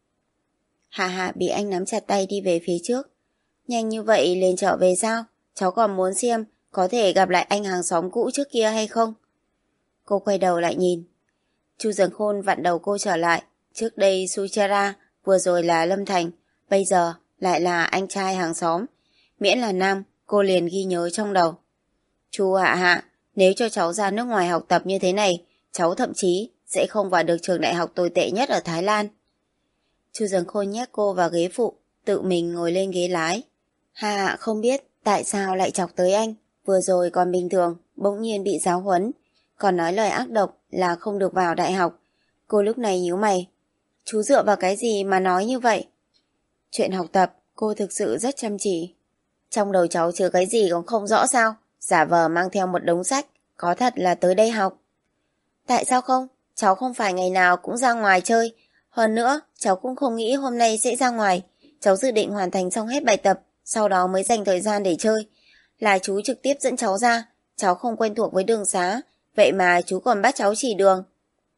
Hạ Hạ bị anh nắm chặt tay đi về phía trước. Nhanh như vậy liền trở về sao? Cháu còn muốn xem có thể gặp lại anh hàng xóm cũ trước kia hay không? Cô quay đầu lại nhìn. Chu Dần Khôn vặn đầu cô trở lại. Trước đây Suchara, vừa rồi là Lâm Thành, bây giờ lại là anh trai hàng xóm. Miễn là nam, cô liền ghi nhớ trong đầu. Chu Hạ Hạ, nếu cho cháu ra nước ngoài học tập như thế này, cháu thậm chí sẽ không vào được trường đại học tồi tệ nhất ở Thái Lan. Chu Dần Khôn nhét cô vào ghế phụ, tự mình ngồi lên ghế lái. Hạ Hạ không biết tại sao lại chọc tới anh, vừa rồi còn bình thường, bỗng nhiên bị giáo huấn, còn nói lời ác độc là không được vào đại học. Cô lúc này nhíu mày. Chú dựa vào cái gì mà nói như vậy? Chuyện học tập, cô thực sự rất chăm chỉ. Trong đầu cháu chứa cái gì cũng không rõ sao? Giả vờ mang theo một đống sách, có thật là tới đây học. Tại sao không? Cháu không phải ngày nào cũng ra ngoài chơi. Hơn nữa, cháu cũng không nghĩ hôm nay sẽ ra ngoài. Cháu dự định hoàn thành xong hết bài tập, sau đó mới dành thời gian để chơi. Là chú trực tiếp dẫn cháu ra. Cháu không quen thuộc với đường xá, vậy mà chú còn bắt cháu chỉ đường.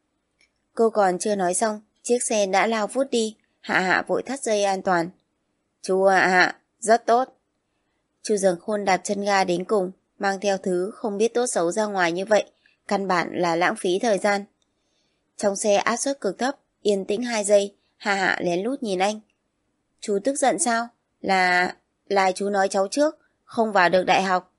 Cô còn chưa nói xong, chiếc xe đã lao vút đi. Hạ Hạ vội thắt dây an toàn. Chú Hạ Hạ, rất tốt. Chu Dần Khôn đạp chân ga đến cùng, mang theo thứ không biết tốt xấu ra ngoài như vậy, căn bản là lãng phí thời gian. Trong xe áp suất cực thấp, yên tĩnh hai giây, Hạ Hạ lén lút nhìn anh. Chú tức giận sao? Là... là chú nói cháu trước, không vào được đại học.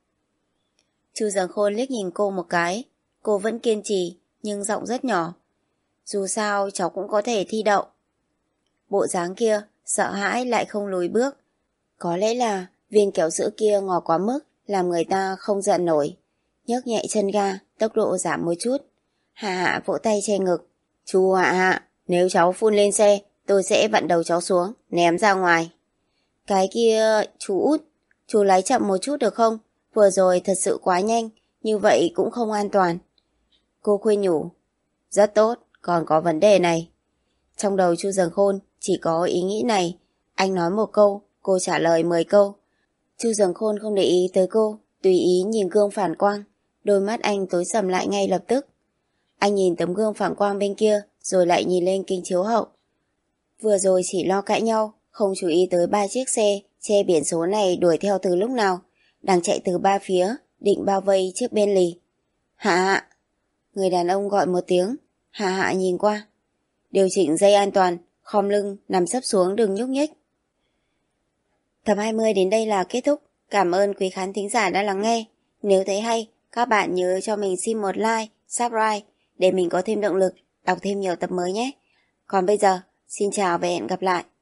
Chu Dần Khôn liếc nhìn cô một cái, cô vẫn kiên trì, nhưng giọng rất nhỏ. Dù sao cháu cũng có thể thi đậu. Bộ dáng kia, sợ hãi lại không lùi bước. Có lẽ là viên kẹo sữa kia ngọt quá mức, làm người ta không giận nổi. Nhấc nhẹ chân ga, tốc độ giảm một chút. Hạ Hạ vỗ tay che ngực. Chú Hạ Hạ, nếu cháu phun lên xe, tôi sẽ vặn đầu cháu xuống, ném ra ngoài. Cái kia, chú út, chú lái chậm một chút được không? Vừa rồi thật sự quá nhanh, như vậy cũng không an toàn. Cô khuyên nhủ. Rất tốt, còn có vấn đề này. Trong đầu Chu Dần Khôn chỉ có ý nghĩ này. Anh nói một câu, cô trả lời mười câu. Chu Dần Khôn không để ý tới cô, tùy ý nhìn gương phản quang. Đôi mắt anh tối sầm lại ngay lập tức. Anh nhìn tấm gương phản quang bên kia, rồi lại nhìn lên kính chiếu hậu. Vừa rồi chỉ lo cãi nhau, không chú ý tới ba chiếc xe che biển số này đuổi theo từ lúc nào, đang chạy từ ba phía, định bao vây chiếc Bentley. Hạ Hạ! Người đàn ông gọi một tiếng. Hạ Hạ nhìn qua. Điều chỉnh dây an toàn, khom lưng, nằm sấp xuống đừng nhúc nhích. Tập hai mươi đến đây là kết thúc. Cảm ơn quý khán thính giả đã lắng nghe. Nếu thấy hay, các bạn nhớ cho mình xin một like, subscribe để mình có thêm động lực đọc thêm nhiều tập mới nhé. Còn bây giờ, xin chào và hẹn gặp lại.